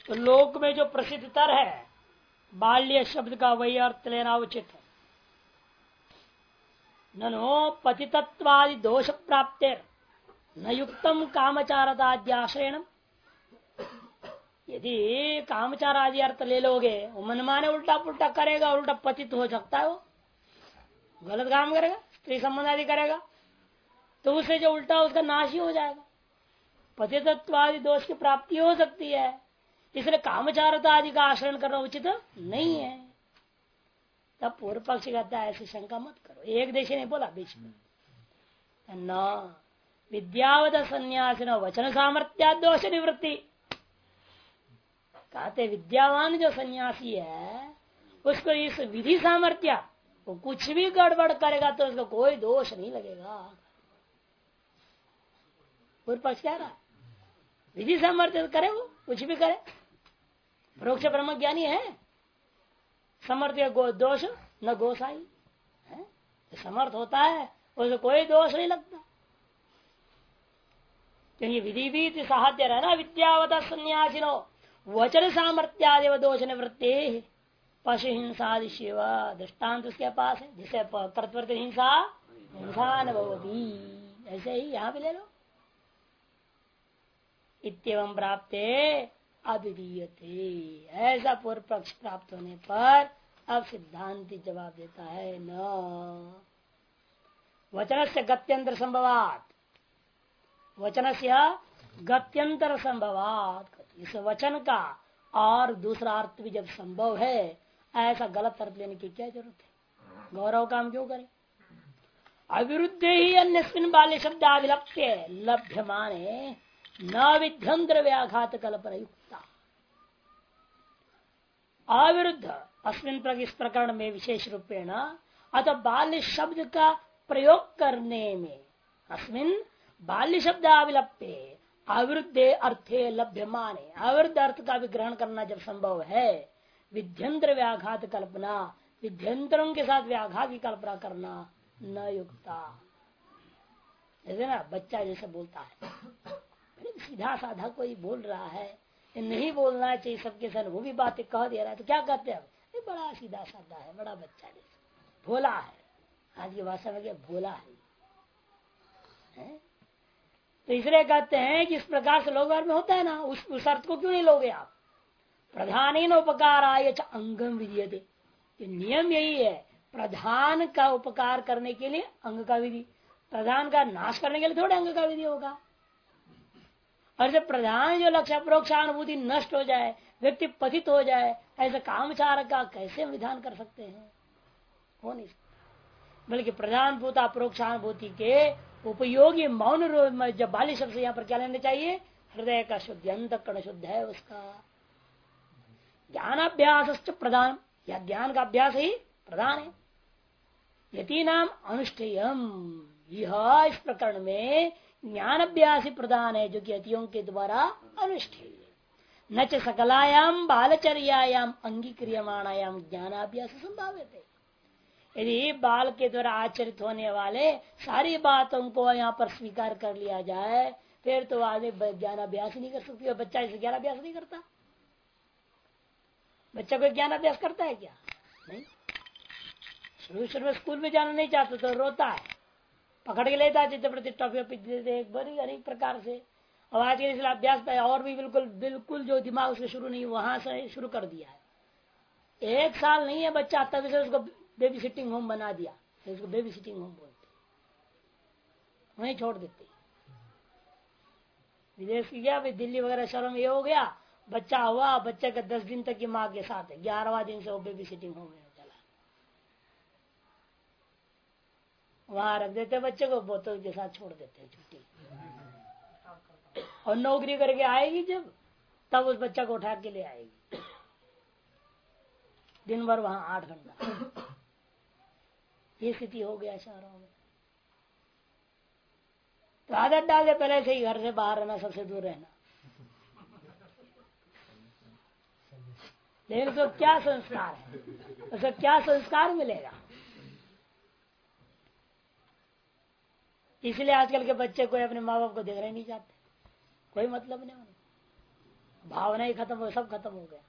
तो लोक में जो प्रसिद्धतर है बाल्य शब्द का वही अर्थ लेना उचित है। ननो पतितत्वादि दोष प्राप्त न युक्तम कामचारताद्याश्रयणम। यदि कामचार आदि अर्थ ले लोगे वो मनमाने उल्टा पुल्टा करेगा, उल्टा पतित हो सकता है, वो गलत काम करेगा, स्त्री संबंध आदि करेगा, तो उसे जो उल्टा उसका नाश ही हो जाएगा। पतितत्वादि दोष की प्राप्ति हो सकती है, इसलिए कामचारता आदि का आश्रय करना उचित नहीं है। तब पूर्व पक्ष कहता है ऐसी शंका मत करो, एक देशी नहीं बोला बीच में न विद्यावत संन्यासी न वचन सामर्थ्या दोष निवृत्ति। कहते विद्यावान जो सन्यासी है उसको इस विधि सामर्थ्य, वो कुछ भी गड़बड़ करेगा तो उसको कोई दोष नहीं लगेगा। पूर्व पक्ष कह रहा विधि सामर्थ्य करे, वो कुछ भी करे, परोक्ष ब्रह्म ज्ञानी है, समर्थ्य दोष न गोसाई है, समर्थ होता है उसको कोई दोष नहीं लगता। क्योंकि विधि भी साहत्य रहना विद्यावत संन्यासिनो वचन सामर्थ्यादेव दोष निवृत्ति पशु हिंसा शिव दृष्टान्त उसके पास है, जिसे कर्तव्य हिंसा हिंसा न भवती, ऐसे ही यहाँ भी ले लो। इत्येवं प्राप्ते अभिधीयते, ऐसा पूर्व पक्ष प्राप्त होने पर अब सिद्धांति जवाब देता है न वचन से गत्यंतर संभवात, वचन से गत्यंतर संभवात, इस वचन का और दूसरा अर्थ भी जब संभव है, ऐसा गलत अर्थ लेने की क्या जरूरत है, गौरव काम क्यों करें। अविरुद्ध ही अन्य बाल्य शब्द अभिलप्य लभ्यमाने न विध्यंतर व्याघात कल्पना युक्ता। अविरुद्ध अस्मिन इस प्रकरण में विशेष रूपेण अतः बाल्य शब्द का प्रयोग करने में अस्मिन बाल्य शब्द अविलप्य अविरुद्ध अर्थे लभ्यमाने, अविरुद्ध अर्थ का भी ग्रहण करना जब संभव है, विध्यंतर व्याघात कल्पना, विध्यंतरों के साथ व्याघात की कल्पना करना न युक्ता। जैसे ना बच्चा जैसे बोलता है, सीधा साधा कोई बोल रहा है, नहीं बोलना चाहिए सबके साथ, वो भी बातें कह दे रहा है, तो क्या कहते हैं बड़ा सीधा साधा है, बड़ा बच्चा जैसे भोला है, आज की भाषा में क्या भोला है? तो इसलिए कहते हैं कि इस प्रकार से लोग में होता है ना, उस अर्थ को क्यों नहीं लोगे आप। प्रधान उपकार आय अंगम विधीयते, नियम यही है, प्रधान का उपकार करने के लिए अंग का विधि, प्रधान का नाश करने के लिए थोड़े अंग का विधि होगा। और जब प्रधान जो लक्ष्य प्रोक्षानुभूति नष्ट हो जाए, व्यक्ति पतित हो जाए, ऐसे कामचार का कैसे विधान कर सकते हैं, हो नहीं सकता। बल्कि प्रधान भूता प्रोक्षानुभूति के उपयोगी मौन जब बाली शब्द से यहाँ पर क्या लेना चाहिए, हृदय का शुद्ध, अंतःकरण शुद्ध है उसका। ज्ञानाभ्यास प्रधान, या ज्ञान का अभ्यास ही प्रधान है। यति नाम अनुष्ठेयम, यह इस प्रकरण में ज्ञान अभ्यास ही प्रधान है, जो कि यतियों के द्वारा अनुष्ठेय, न च सकलायाम बालचर्यायाम अंगीक्रियमाणायाम ज्ञानाभ्यास संभावित है। यदि बाल के द्वारा आचरित होने वाले सारी बातों को यहाँ पर स्वीकार कर लिया जाए, फिर तो आगे ज्ञान अभ्यास नहीं कर सकती। और बच्चा इसे ज्ञान अभ्यास नहीं करता, बच्चा कोई ज्ञान अभ्यास करता है क्या? नहीं। शुरू में स्कूल में जाना नहीं चाहता तो रोता है, पकड़ के लेता है प्रति टॉफी देते एक बड़ी अनेक प्रकार से। और आज के इसलिए अभ्यास और भी बिल्कुल जो दिमाग उसके शुरू नहीं, वहां से शुरू कर दिया है। 1 साल नहीं है बच्चा तभी से उसको बेबी सिटिंग होम बना दिया, उसको बेबी सिटिंग होम बोलते, वहीं छोड़ देते। विदेश की गया, दिल्ली वगैरह शहरों में ये हो गया, बच्चा हुआ, बच्चे का 10 दिन तक की माँ के साथ है, 11वां दिन से वो बेबी सिटिंग होम में चला, वहां रख देते बच्चे को, बोतल के साथ छोड़ देते छुट्टी। और नौकरी करके आएगी जब, तब उस बच्चा को उठा के ले आएगी, दिन भर वहां 8 घंटा। ये स्थिति हो गया शहरों में। तो आदत डाल दे पहले से ही घर से बाहर रहना, सबसे दूर रहना। लेकिन उसको क्या संस्कार है, उसको क्या संस्कार मिलेगा? इसलिए आजकल के बच्चे कोई अपने माँ बाप को देखना नहीं चाहते, कोई मतलब नहीं उन्हें। भावना ही खत्म हो, सब खत्म हो गया।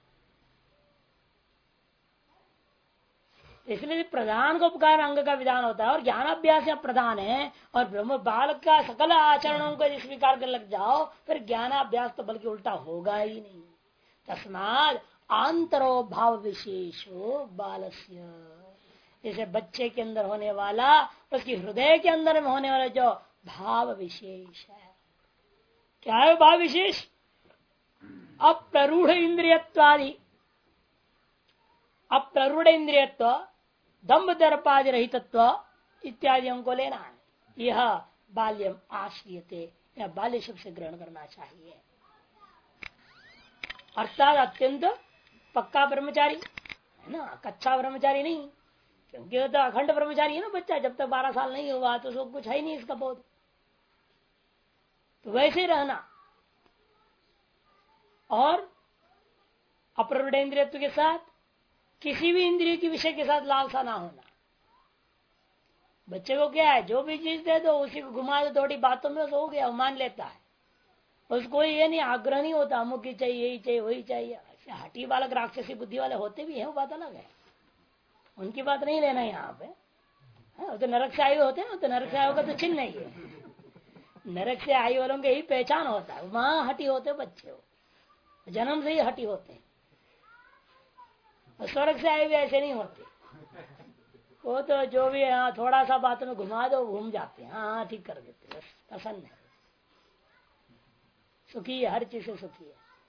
इसलिए प्रधान को उपकार अंग का विधान होता है और ज्ञानाभ्यास या प्रधान है, और ब्रह्म बालक का सकल आचरणों को स्वीकार कर लग जाओ फिर ज्ञानाभ्यास तो बल्कि उल्टा होगा ही नहीं। तस्माद आंतरो भाव विशेषो बालस्य, जैसे बच्चे के अंदर होने वाला उसकी हृदय के अंदर में होने वाला जो भाव विशेष है, क्या है भाव विशेष? अप्ररूढ़ इंद्रियत्वादि, अप्ररूढ़ इंद्रियत्व, दम्भ दर्पादि रहितत्व इत्यादि हमको लेना है। यह बाल्यम आश्रियते, यह बाल्य शब्द से ग्रहण करना चाहिए। अर्थात अत्यंत पक्का ब्रह्मचारी है ना, कच्चा ब्रह्मचारी नहीं, क्योंकि वो तो अखंड ब्रह्मचारी है ना बच्चा, जब तक 12 साल नहीं हुआ तो उसको कुछ है ही नहीं इसका बोध, तो वैसे रहना। और अप्ररूढ़ इंद्रियत्व के साथ किसी भी इंद्रिय के विषय के साथ लालसा ना होना। बच्चे को क्या है, जो भी चीज दे दो उसी को घुमा दो, थोड़ी बातों में तो हो गया, वो मान लेता है, उसको ये नहीं आग्रह नहीं होता अमुक ही चाहिए, यही चाहिए, वही चाहिए। हठी बालक राक्षसी बुद्धि वाले होते भी हैं, वो बात अलग है, उनकी बात नहीं लेना यहाँ पे। तो नरक से आयु होते हैं, तो नरक से आयु का तो चिन्ह नहीं है, नरक से आयु वालों की यही पहचान होता है, वहां हटी होते बच्चे, हो जन्म से ही हटी होते हैं। स्वर्ग से आए भी ऐसे नहीं होते, वो तो जो भी है थोड़ा सा बात में घुमा दो घूम जाते हैं, हाँ ठीक कर देते, बस पसंद है, सुखी है, हर चीज से सुखी है।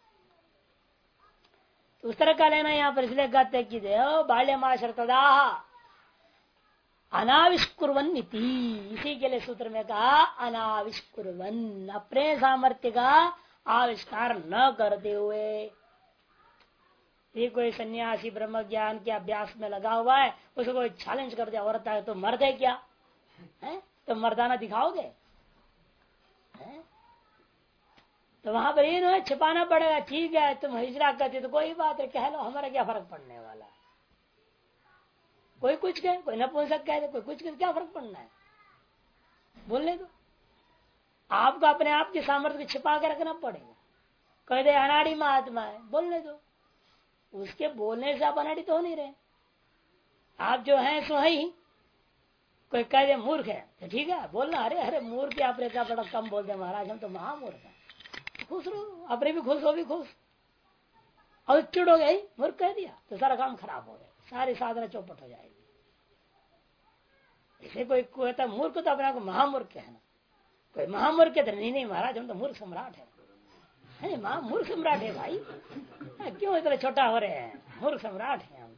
तो उस तरह का लेना यहाँ पर इसलिए कहते कि बाल्यमाश्रतदा अनाविष्कुर्वन इति, इसी के लिए सूत्र में कहा अनाविष्कुर्वन, अपने सामर्थ्य का आविष्कार न करते हुए। ये कोई सन्यासी ब्रह्म ज्ञान के अभ्यास में लगा हुआ है, उसको कोई चैलेंज कर दिया, औरत है तो मर्द है क्या है, तो मर्दाना दिखाओगे है? तो वहां पर ये ना छिपाना पड़ेगा, ठीक है तुम हिजरा करते तो कोई बात है, कह लो, हमारा क्या फर्क पड़ने वाला है। कोई कुछ कहे, कोई नपुंसक कह दे, कोई कुछ कहे, क्या फर्क पड़ना है, बोलने दो। आपको अपने आप की सामर्थ्य को छिपा के रखना पड़ेगा। कह दे अनाड़ी महात्मा है, बोलने दो, उसके बोलने से आप अनाड़ी तो हो नहीं रहे, आप जो है सो है ही। कोई कह दे मूर्ख है तो ठीक है बोलना, अरे अरे मूर्ख आपने क्या बड़ा कम बोल दे महाराज, हम तो महामूर्ख है, खुश रहो, अपने भी खुश, हो भी खुश। और चिड़ हो गई, मूर्ख कह दिया तो सारा काम खराब हो गया, सारी साधना चौपट हो जाएगी। इसे कोई कहता मूर्ख तो अपने आप को महामूर्ख कहना, कोई महामूर्ख कहते नहीं नहीं महाराज हम तो मूर्ख सम्राट है, मूर्ख सम्राट है भाई, क्यों इतना छोटा हो रहे हैं, मूर्ख सम्राट है हम।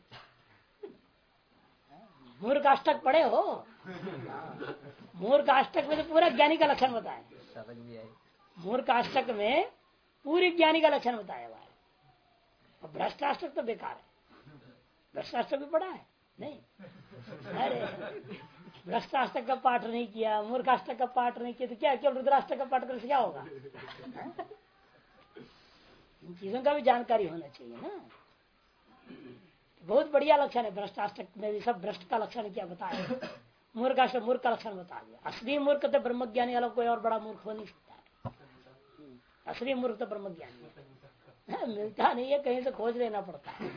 मूर्ख अष्टक पढ़े हो, मूर्ख अष्टक में तो पूरा ज्ञानी का लक्षण बताया, मूर्ख अष्टक में पूरी ज्ञानी का लक्षण बताया हुआ है। और भ्रष्टाष्टक तो बेकार है, भ्रष्टाष्टक भी पढ़ा है नहीं, अरे भ्रष्टाष्टक का पाठ नहीं किया, मूर्खाष्टक का पाठ नहीं किया तो क्या, केवल रुद्राष्टक का पाठ करने से क्या होगा। इन चीजों का भी जानकारी होना चाहिए ना, बहुत बढ़िया लक्षण है। भ्रष्टाष्टक में भी सब भ्रष्ट का लक्षण क्या बताया, मूर्खाष्टक मूर्ख का लक्षण बता दिया। असली मूर्ख तो ब्रह्मज्ञानी वाला कोई और बड़ा मूर्ख हो नहीं सकता है, असली मूर्ख तो ब्रह्मज्ञानी है, मिलता नहीं है, कहीं से खोज लेना पड़ता है,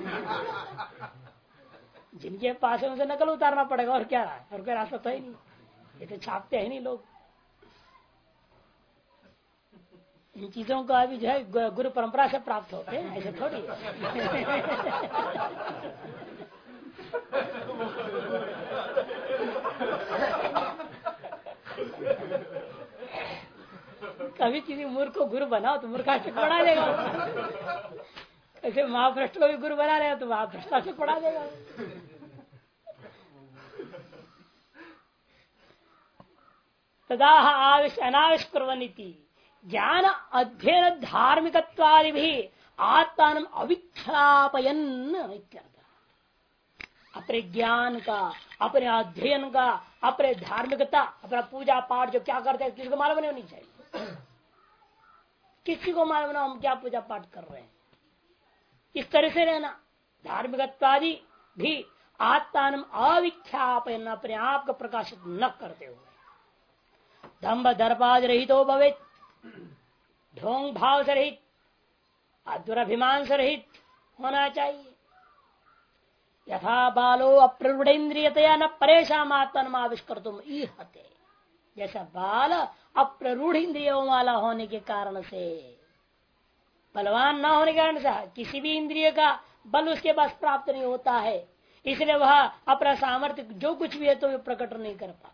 जिनके पास है उनसे नकल उतारना पड़ेगा, और क्या है, और कोई रास्ता तो ही नहीं, ये तो छापते हैं नहीं लोग। इन चीजों का अभी जो है गुरु परंपरा से प्राप्त होते हैं, ऐसे थोड़ी कभी किसी मूर्ख को गुरु बनाओ तो मूर्खाष्टक पढ़ा देगा, ऐसे महाभ्रष्ट को भी गुरु बना रहे हो तो महाभ्रष्टाष्टक पढ़ा देगा। तदा अनाविष्कुर्वन्निति ज्ञान अध्ययन धार्मिकत्वादि भी आत्मान अविख्यापयन, अपने ज्ञान का, अपने अध्ययन का, अपने धार्मिकता, अपना पूजा पाठ जो क्या करते हैं किसी को मालूम नहीं होनी चाहिए, किसी को मालूम ना हम क्या पूजा पाठ कर रहे हैं। इस तरह से रहना, धार्मिकत्वादि भी आत्मान अविख्यापयन, अपने आप को प्रकाशित न करते हुए, दंभ दर्पाद रहित हो भवे, ढोंग भाव से रहित, दुराभिमान से रहित होना चाहिए। यथा बालो अप्ररूढ़ेन्द्रियतया न परेशान आत्मनाविष्कर तुम ईहते, जैसा बाल अप्ररूढ़ इंद्रियों वाला होने के कारण से, बलवान न होने के कारण से किसी भी इंद्रिय का बल उसके पास प्राप्त नहीं होता है, इसलिए वह अपना सामर्थ्य जो कुछ भी है तो वे प्रकट नहीं कर पाते।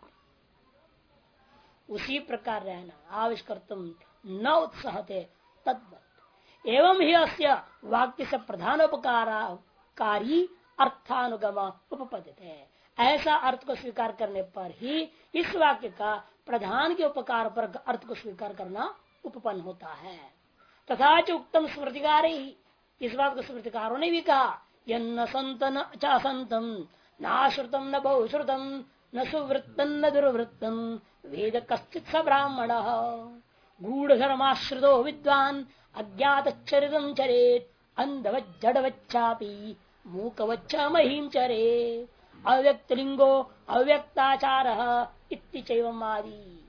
उसी प्रकार रहना आविष्कर तुम न उत्साहते तद्वत एवं ही अस्य वाक्य से प्रधानोपकारी अर्थानुगम उपपद्यते है। ऐसा अर्थ को स्वीकार करने पर ही इस वाक्य का प्रधान के उपकार पर अर्थ को स्वीकार करना उपपन्न होता है। तथा च उत्तम स्मृतिकार ही, इस बात को स्मृतिकारों ने भी कहा, यन्न संतन चासंतम नाश्रुतम न बहुश्रुतम न सुवृत्तम न दुर्वृत्तम वेद कश्चित स ब्राह्मण गूढ़ धर्माश्रितो विद्वान अज्ञात चरितम चरेत अंधवत् जड़वच्चापि मूकवच्च महीम चरे अव्यक्त लिंगो अव्यक्ताचार इति चैवम् आदि।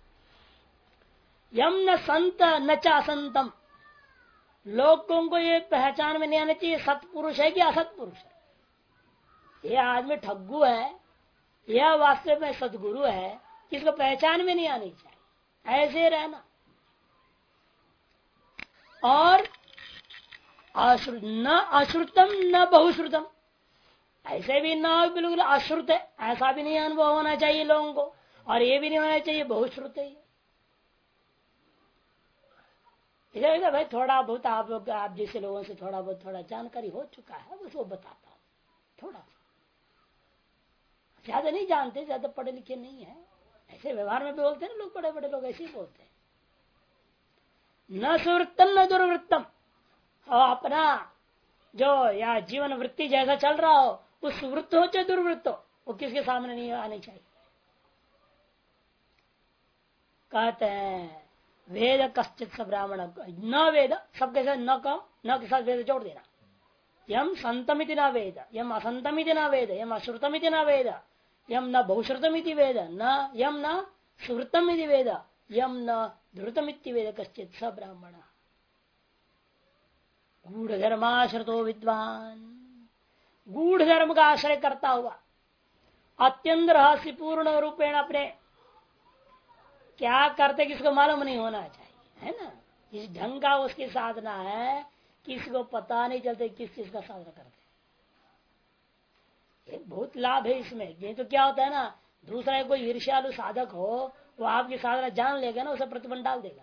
यम न संत न चासंतम, लोगों को ये पहचान में नहीं आना चाहिए सत्पुरुष है कि असत्पुरुष है। यह आदमी ठग्गू है, यह वास्तव में सदगुरु है, किसको पहचान में नहीं आनी चाहिए। ऐसे रहना। और न अश्रुतम न बहुश्रुतम, ऐसे भी ना बिल्कुल अश्रुत है, ऐसा भी नहीं अनुभव होना चाहिए लोगों को, और ये भी नहीं होना चाहिए बहुश्रुत है। इधर भाई थोड़ा बहुत आप जैसे लोगों से थोड़ा बहुत थोड़ा जानकारी हो चुका है, बस वो बताता हूँ। थोड़ा ज्यादा नहीं जानते, ज्यादा पढ़े लिखे नहीं है, ऐसे व्यवहार में भी बोलते हैं ना लोग, बड़े बड़े लोग ऐसे ही बोलते हैं। न सुवृत्तम न दुर्वृत्तम, और अपना जो या जीवन वृत्ति जैसा चल रहा हो, उस वृत्त हो चाहे दुर्वृत्त हो, वो किसके सामने नहीं आनी चाहिए। कहते हैं वेद कश्चित स ब्राह्मण न वेद, सबके साथ न कहो, न के साथ वेद जोड़ देना। यम संतमिति न वेद, यम असंतमिति न वेद, यम अश्रुतमिति न वेद, यम न बहुश्रुतमिति वेद, न यम न सुवृत्तमिति वेद, यम न धृतमिति वेद कश्चित स ब्राह्मण गूढ़ धर्माश्रितो विद्वान, गूढ़ धर्म का आश्रय करता हुआ अत्यंत रहस्यपूर्ण रूपेण अपने क्या करते किसको मालूम नहीं होना चाहिए, है ना। इस ढंग का उसकी साधना है, किसी को पता नहीं चलते किस चीज का साधना करते। एक बहुत लाभ है इसमें। ये तो क्या होता है ना, दूसरा कोई ईर्ष्यालु साधक हो, वो आपकी साधना जान लेगा ना, उसे प्रतिबंध डाल देगा।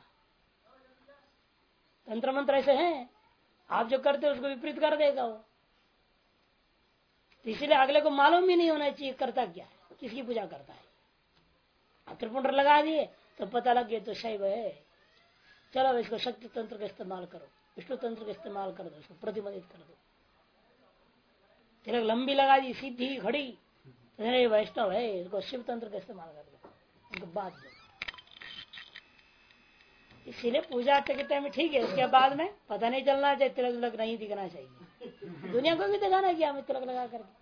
तंत्र मंत्र ऐसे हैं, आप जो करते हो उसको विपरीत कर देगा वो। इसीलिए अगले को मालूम ही नहीं होना चाहिए करता क्या है, किसकी पूजा करता है। त्रिपुंड लगा दिए तो पता लग गया तो शैव है, चलो इसको शक्ति तंत्र का इस्तेमाल करो, विष्णु तंत्र का इस्तेमाल कर दो, इसको प्रतिबंधित कर दो। तिलक लंबी लगा दी सीधी खड़ी, तो वैष्णव है, इसको शिव तंत्र का इस्तेमाल कर दो, उनको बात दो। इसीलिए पूजा के टाइम में ठीक है, उसके बाद में पता नहीं चलना चाहिए, तिलक तिलक नहीं दिखना चाहिए। दुनिया को भी दिखाना क्या हमें तिलक लगा करके।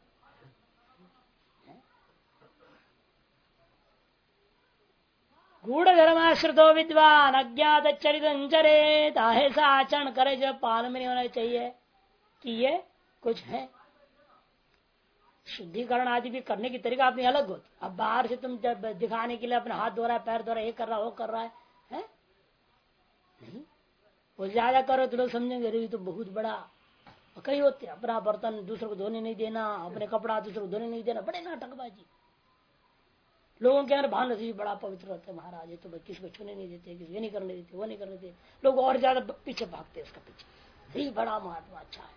गूढ़ धर्माश्रितो विद्वान अज्ञात चरित चरेत, ऐसा आचरण करे जो पालन में नहीं होना चाहिए कि ये कुछ है। शुद्धिकरण आदि भी करने की तरीका अपनी अलग होती। अब बाहर से तुम जब दिखाने के लिए अपना हाथ धो रहा है, पैर धो रहा है, ये कर रहा है, वो कर रहा है, नहीं। वो ज्यादा करो तो लोग समझेंगे अरे तो बहुत बड़ा। कई होते अपना बर्तन दूसरों को धोने नहीं देना, अपने कपड़ा दूसरों को धोने नहीं देना, बड़े नाटकबाजी। लोगों के अंदर भान रहती बड़ा पवित्र रहता है महाराज, ये तो किसी को छूने नहीं देते, किसी ये नहीं करने देते, वो नहीं करने देते। लोग और ज्यादा पीछे भागते हैं उसका पीछे, ही बड़ा महात्मा अच्छा है।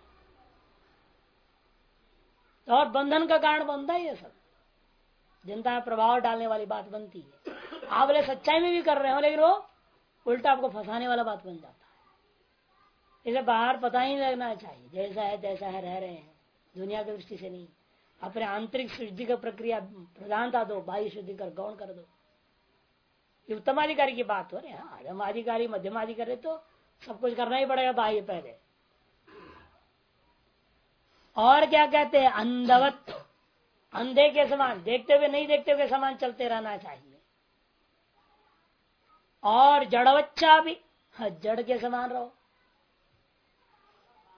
तो और बंधन का कारण बनता है ये सब, जनता में प्रभाव डालने वाली बात बनती है। आप बोले सच्चाई में भी कर रहे हो, लेकिन वो उल्टा आपको फंसाने वाला बात बन जाता है। इसे बाहर पता ही लगना चाहिए, जैसा है तैसा है, रह रहे हैं दुनिया की दृष्टि से नहीं। अपने आंतरिक शुद्धि का प्रक्रिया प्रधानता दो, बाह्य शुद्धि कर गौण कर दो। ये उत्तमाधिकारी की बात हो रही है। अधमाधिकारी मध्यमाधिकारी तो सब कुछ करना ही पड़ेगा बाह्य पहले। और क्या कहते हैं, अंधवत, अंधे के समान, देखते हुए नहीं देखते हुए समान चलते रहना चाहिए। और जड़वच्चा भी, जड़ के समान रहो।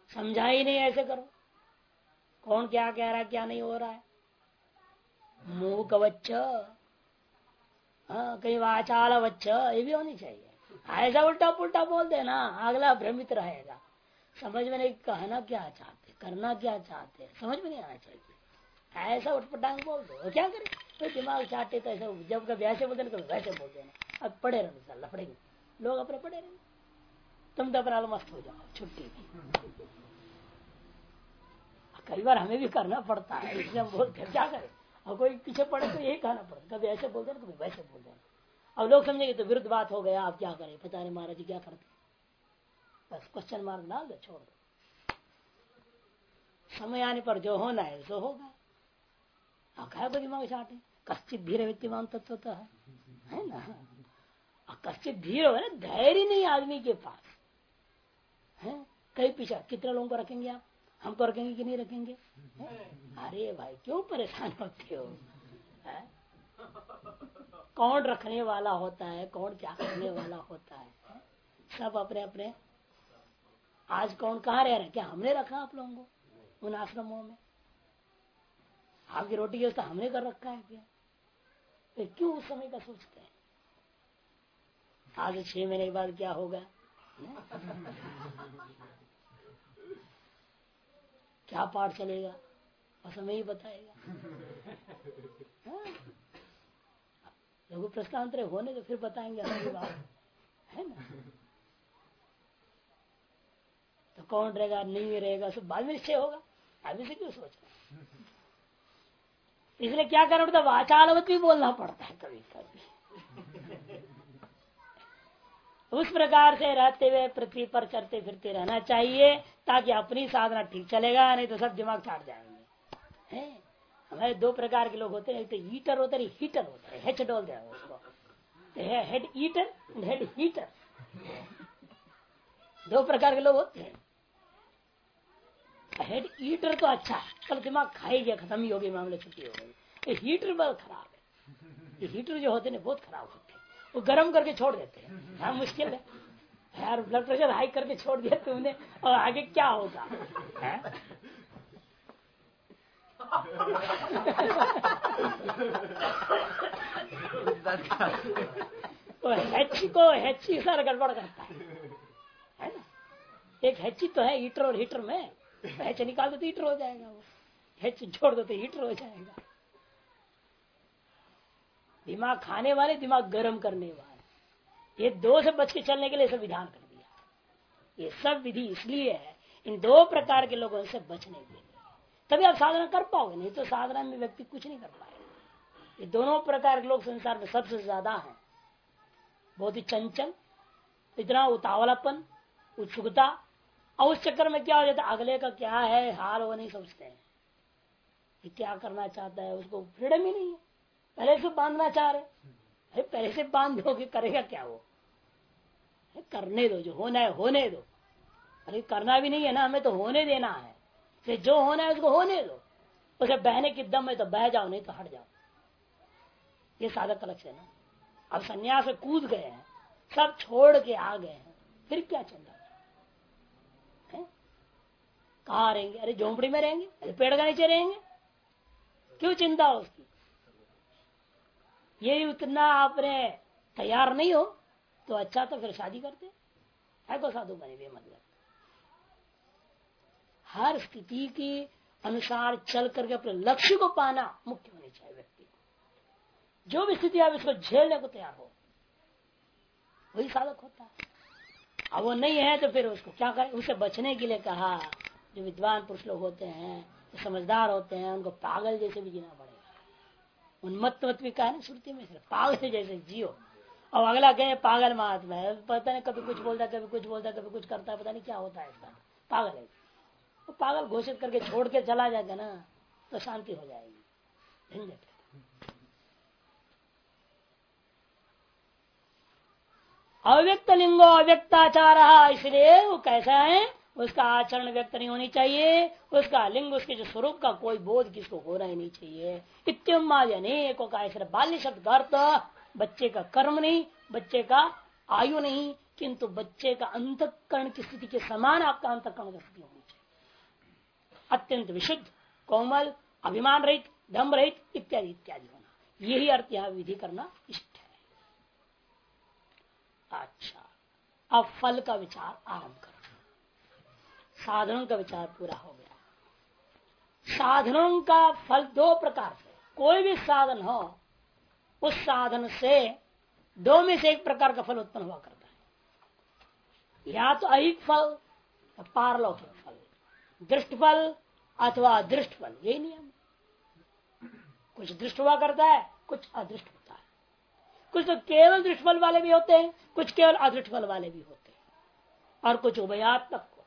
समझा ही नहीं, ऐसे करो। कौन क्या कह रहा है, क्या नहीं हो रहा है। मूक वच्च, हाँ, कहीं वाचाल वच्च, ये भी होनी चाहिए। ऐसा उल्टा पुल्टा बोल देना, अगला भ्रमित रहेगा, समझ में नहीं कहना क्या चाहते, करना क्या चाहते, समझ में नहीं आना चाहिए। ऐसा उठपटांग बोल दो, क्या करे, तो दिमाग चाहते तो ऐसा, जब कभी ऐसे बोलते ना कभी वैसे बोल देना। अब पढ़े रहना, लफड़ेंगे लोग, अपने पढ़े रहेंगे, तुम तो अपना मस्त हो जाओ छुट्टी की। कई बार हमें भी करना पड़ता है, इसलिए हम बोलते हैं, क्या करें। और कोई पीछे पड़े तो यही कहना पड़ता, कभी ऐसे बोल देना कभी वैसे बोल देना। अब लोग समझेंगे तो विरुद्ध बात हो गया, आप क्या करें, पता नहीं महाराज जी क्या करते, बस क्वेश्चन मार्क डाल दो, छोड़ दो। समय आने पर जो होना है सो होगा। दिमाग चाटे कश्चित धीरे विद्यमान तत्व है ना। कश्चित धीरे हो ना, धैर्य नहीं आदमी के पास है। कई पीछे कितने लोगों को रखेंगे आप, हमको रखेंगे कि नहीं रखेंगे। अरे भाई क्यों परेशान होते हो है? कौन रखने वाला होता है, कौन क्या करने वाला होता है, सब अपने अपने। आज कौन कहाँ रह रहे, क्या हमने रखा आप लोगों को उन आश्रमों में, आपकी रोटी की व्यवस्था हमने कर रखा है क्या, फिर क्यों उस समय का सोचते हैं। आज 6 महीने के बाद क्या होगा, क्या पाठ चलेगा, और समय ही बताएगा। लघु प्रश्नांतर होने तो फिर बताएंगे अपनी बात, है ना। तो कौन रहेगा नहीं रहेगा सब बाद में निश्चय होगा, अभी से क्यों सोच रहे। इसलिए क्या करना पड़ता है, वाचालवत भी बोलना पड़ता है कभी कभी। उस प्रकार से रहते हुए पृथ्वी पर चलते फिरते रहना चाहिए, ताकि अपनी साधना ठीक चलेगा, नहीं तो सब दिमाग चाट जाएंगे। हैं हमारे 2 प्रकार के लोग होते हैं, एक तो ईटर होता है, हीटर होता है, हेच डोल दिया उसको, head eater and head heater, 2 प्रकार के लोग होते हैं। हेड ईटर तो अच्छा है, कल दिमाग खाई गया, खत्म ही होगी, मामले छुट्टी हो गई। हीटर बहुत खराब है, ये हीटर जो होते हैं बहुत खराब होते हैं, वो गर्म करके छोड़ देते हैं। हाँ मुश्किल है यार, ब्लड प्रेशर हाई करके छोड़ दिया तुमने, और आगे क्या होगा है? तो हैची सर गड़बड़ करता है ना। एक हैची तो है हीटर और हीटर में, हैच निकाल दो तो हीटर हो जाएगा, वो हैच छोड़ दो तो हीटर हो जाएगा। दिमाग खाने वाले, दिमाग गर्म करने वाले, ये 2 से बच के चलने के लिए सब विधान कर दिया। ये सब विधि इसलिए है इन 2 प्रकार के लोगों से बचने के लिए, तभी आप साधना कर पाओगे, नहीं तो साधना में व्यक्ति कुछ नहीं कर पाएगा। ये दोनों प्रकार के लोग संसार में सबसे ज्यादा हैं, बहुत ही चंचल, इतना उतावलापन, उत्सुकता, और उस चक्कर में क्या हो जाता है, अगले का क्या है हाल वो नहीं सोचते हैं, ये क्या करना चाहता है, उसको फ्रीडम ही नहीं है, पहले से बांधना चाह रहे, पहले से बांध दोगे करेगा क्या वो, करने दो, जो होना है होने दो। अरे करना भी नहीं है ना, हमें तो होने देना है, तो जो होना है उसको होने दो, उसे बहने की दम है तो बह जाओ, नहीं तो हट जाओ। ये साधक का लक्ष्य है ना। अब संन्यास से कूद गए हैं, सब छोड़ के आ गए हैं, फिर क्या चिंता है, कहाँ रहेंगे, अरे झोंपड़ी में रहेंगे, अरे पेड़ का नीचे रहेंगे, क्यों चिंता हो उसकी। ये उतना आपने तैयार नहीं हो तो अच्छा, तो फिर शादी करते है को साधु बने भी मतलब। हर स्थिति के अनुसार चल करके अपने लक्ष्य को पाना मुख्य होनी चाहिए व्यक्ति को। जो भी स्थिति आप इसको झेलने को तैयार हो, वही साधक होता है। अब वो नहीं है तो फिर उसको क्या करें, उसे बचने के लिए कहा, जो विद्वान पुरुष लोग होते हैं, जो समझदार होते हैं, उनको पागल जैसे भी जीना पड़ेगा। उन्मत्त भी कहा ना श्रुति में, पागल जैसे जियो। और अगला कहे पागल महात्मा है, पता नहीं कभी कुछ बोलता, कभी कुछ बोलता, कभी कुछ करता है, पता नहीं क्या होता है इसका, पागल है। तो पागल घोषित करके छोड़ के चला जाएगा ना, तो शांति हो जाएगी, झंझट। अव्यक्त लिंगो अव्यक्ताचार, इसलिए वो कैसा है, उसका आचरण व्यक्त नहीं होनी चाहिए, उसका लिंग, उसके जो स्वरूप का कोई बोध किसको होना ही नहीं चाहिए। इत्यम अनेकों का सिर्फ बाल्य शब्द का अर्थ बच्चे का कर्म नहीं, बच्चे का आयु नहीं, किंतु बच्चे का अंतःकरण की स्थिति के समान आपका अंतःकरण की स्थिति होनी चाहिए। अत्यंत विशुद्ध, कोमल, अभिमान रहित, दम्भ रहित इत्यादि इत्यादि होना, यही अर्थ यहाँ विधि करना इष्ट है। अच्छा, अब फल का विचार आरंभ करो। साधनों का विचार पूरा हो गया। साधनों का फल दो प्रकार से, कोई भी साधन हो उस साधन से दो में से एक प्रकार का फल उत्पन्न हुआ करता है, या तो ऐहिक फल, पारलौकिक फल, दृष्ट फल अथवा अदृष्ट फल, यही नियम। कुछ दृष्ट हुआ करता है, कुछ अदृष्ट होता है। कुछ तो केवल दृष्ट फल वाले भी होते हैं, कुछ केवल अदृष्ट फल वाले भी होते हैं, और कुछ उभयात्मक होते।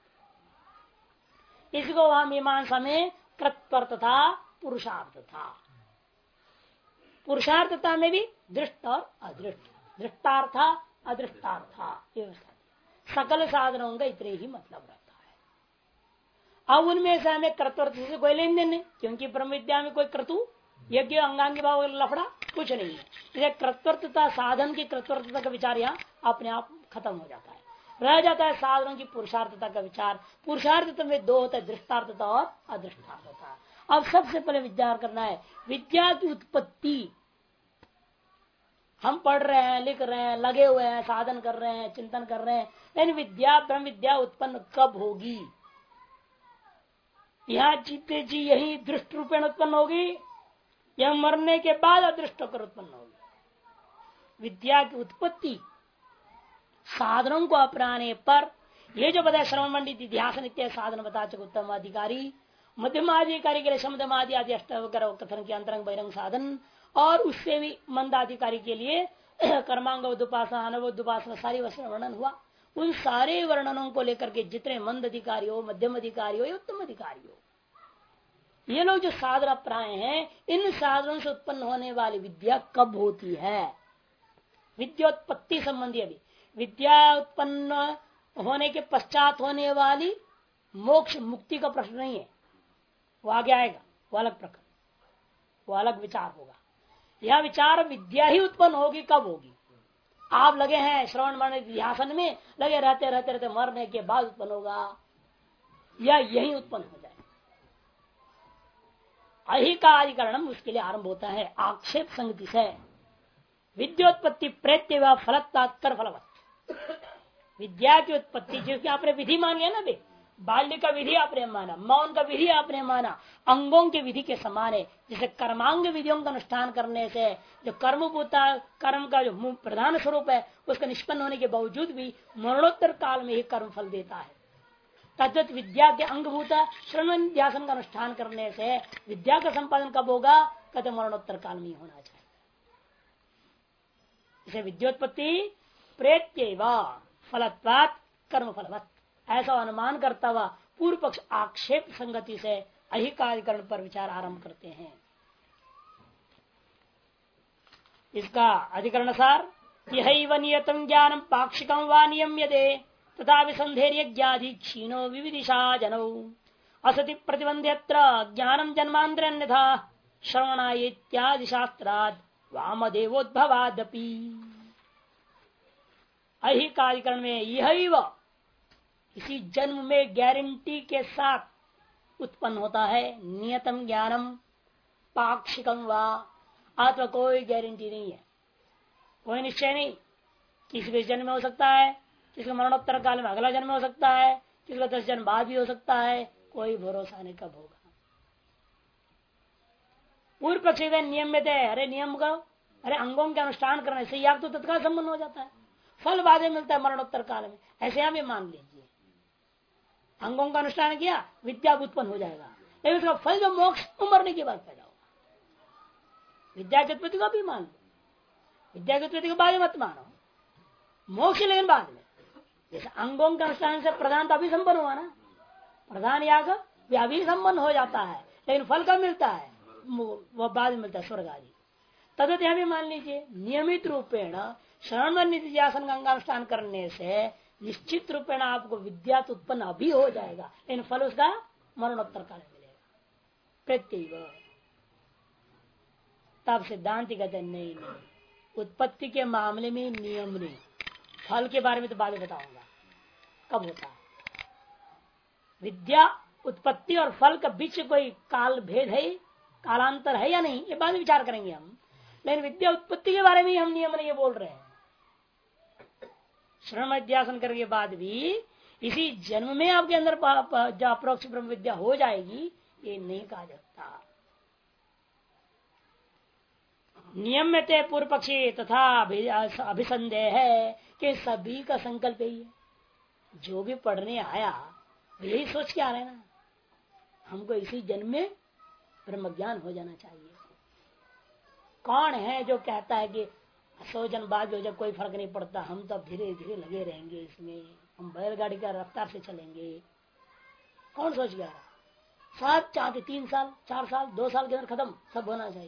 इसको वहां मीमांसा में कृत्वर तथा पुरुषार्थ था। पुरुषार्थता में भी दृष्ट और अदृष्ट, दृष्टार्थ अदृष्टार्थ, सकल साधनों का इतने ही मतलब रहता है। अब उनमें से हमें कर्तव्य से कोई लेन देन नहीं, क्योंकि ब्रह्म विद्या में कोई क्रतु यज्ञ अंगांगी भाव लफड़ा कुछ नहीं है। इसलिए कर्तव्यता साधन की कर्तव्यता का विचार यहाँ अपने आप खत्म हो जाता है। रह जाता है साधनों की पुरुषार्थता का विचार। पुरुषार्थता में दो होता है, दृष्टार्थता और अदृष्टार्थता। अब सबसे पहले विचार करना है विद्या की उत्पत्ति। हम पढ़ रहे हैं, लिख रहे हैं, लगे हुए हैं, साधन कर रहे हैं, चिंतन कर रहे हैं, लेकिन विद्या ब्रह्म विद्या उत्पन्न कब होगी? यहाँ जीते जी यही दृष्ट रूपेण उत्पन्न होगी या मरने के बाद अदृष्ट होकर उत्पन्न होगी? विद्या की उत्पत्ति साधनों को अपनाने पर, ये जो बताया श्रवण मंडित इतिहास नित्य साधन बता चुके उत्तम अधिकारी, मध्यम अधिकारी के लिए शमदमादि आदि अष्टावकर कथन के अंतरंग बहिरंग साधन, और उससे भी मंदाधिकारी के लिए कर्मांग उपासना, अनवध उपासना, सारी वर्णन हुआ। उन सारे वर्णनों को लेकर के जितने मंद अधिकारी हो, मध्यम अधिकारी हो या उत्तम अधिकारी हो, ये लोग जो साधन अपनाए हैं, इन साधनों से उत्पन्न होने वाली विद्या कब होती है? विद्योत्पत्ति संबंधी अभी विद्या उत्पन्न होने के पश्चात होने वाली मोक्ष मुक्ति का प्रश्न नहीं है, वो आगे आएगा, वो अलग प्रकार, वो अलग विचार होगा। यह विचार विद्या ही उत्पन्न होगी, कब होगी? आप लगे हैं श्रवण मरण ध्यासन में, लगे रहते रहते रहते मरने के बाद उत्पन्न होगा या यही उत्पन्न हो जाए? अहिकाधिकरणम उसके लिए आरंभ होता है आक्षेप संगति से। विद्योत्पत्ति प्रेत्य व फलत्तात्कर फलवत। विद्या की उत्पत्ति जिसकी आपने विधि मान लिया ना बे, बाल्य का विधि आपने माना, मौन का विधि आपने माना, अंगों के विधि के समान है। जैसे कर्मांग विधियों का अनुष्ठान करने से जो कर्मभूता कर्म का जो प्रधान स्वरूप है, उसका निष्पन्न होने के बावजूद भी मरणोत्तर काल में ही कर्म फल देता है। तद्वत विद्या के अंगभूता श्रवण ध्यासन का अनुष्ठान करने से विद्या का संपादन कब होगा? कहते मरणोत्तर काल में ही होना चाहिए। इसे विद्योत्पत्ति प्रेत्यैव फलत्वात् कर्म फलवत्, ऐसा अनुमान करता हुआ पूर्व पक्ष आक्षेप संगति से अहिकाधिकरण पर विचार आरंभ करते हैं। इसका अधिकरण सार यहैव नियतं ज्ञानं पाक्षिकं वा नियम्यते तथा विसंधेर्य ज्ञाधि क्षीणो विविदिशा जनौ असति प्रतिबंध्यत्र ज्ञानं जन्मांतर अन्यथा श्रवणाय इत्यादि शास्त्रात् वामदेवोद्भवादपि। अहिकाधिकरण में यह इसी जन्म में गारंटी के साथ उत्पन्न होता है नियतम ज्ञानम पाक्षिकम वा, अथवा कोई गारंटी नहीं है, कोई निश्चय नहीं। किसी भी जन्म में हो सकता है, किसी का मरणोत्तर काल में अगला जन्म हो सकता है, किसी का 10 जन्म बाद भी हो सकता है, कोई भरोसा नहीं कब होगा। पूर्व पक्ष नियम में थे, अरे नियम का, अरे अंगों के अनुष्ठान करने से याग तो तत्काल संबंध हो जाता है, फल बाद में मिलता है मरणोत्तर काल में, ऐसे यहां भी मान लीजिए। अंगों का अनुष्ठान किया, विद्या उत्पन्न हो जाएगा, लेकिन उसका फल जो मोक्ष मरने के बाद पैदा होगा। विद्या की उत्पत्ति को भी मान लो, विद्या की उत्पत्ति को बाद में मत मानो, मोक्ष लेकिन बाद में। जैसे अंगों का अनुष्ठान से प्रधान तो अभी संपन्न हुआ ना, प्रधान याग अभी संपन्न हो जाता है, लेकिन फल कब मिलता है? वह बाद में मिलता है, स्वर्ग आदि। तदत यह भी मान लीजिए नियमित रूपेण श्रवण नित्यासन का अंगानुष्ठान करने से निश्चित रूपेण आपको विद्या तो उत्पन्न अभी हो जाएगा, लेकिन फल उसका मरणोत्तर काल मिलेगा प्रत्येक। तब सिद्धांत कहते नहीं, उत्पत्ति के मामले में नियम नहीं, फल के बारे में तो बाद में बताऊंगा कब होता है। विद्या उत्पत्ति और फल का बीच कोई काल भेद है, कालांतर है या नहीं, ये बाद में विचार करेंगे हम। लेकिन विद्या उत्पत्ति के बारे में हम नियम नहीं बोल रहे हैं। श्रवण अध्यासन करने के बाद भी इसी जन्म में आपके अंदर जो अप्रोक्ष ब्रह्म विद्या हो जाएगी, ये नहीं कहा जाता। नियम में ते पूर्व पक्षी तथा अभिसंदेह है कि सभी का संकल्प यही है। जो भी पढ़ने आया यही सोच के आ रहे हैं ना, हमको इसी जन्म में ब्रह्म ज्ञान हो जाना चाहिए। कौन है जो कहता है कि 100 जन बाद हो जाए कोई फर्क नहीं पड़ता, हम तो धीरे धीरे लगे रहेंगे इसमें, हम बैलगाड़ी का रफ्तार से चलेंगे। कौन सोच गया? सब चाहते 3 साल 4 साल 2 साल के अंदर खत्म सब होना चाहिए।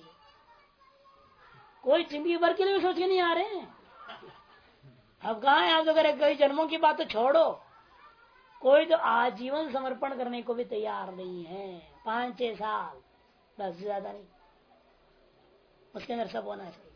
कोई जिंदगी भर के लिए भी सोच के नहीं आ रहे हैं। अब कहा है आप तो करे, कई जन्मों की बात तो छोड़ो, कोई तो आजीवन समर्पण करने को भी तैयार नहीं है। 5-6 साल बस, ज्यादा नहीं, उसके अंदर सब होना चाहिए।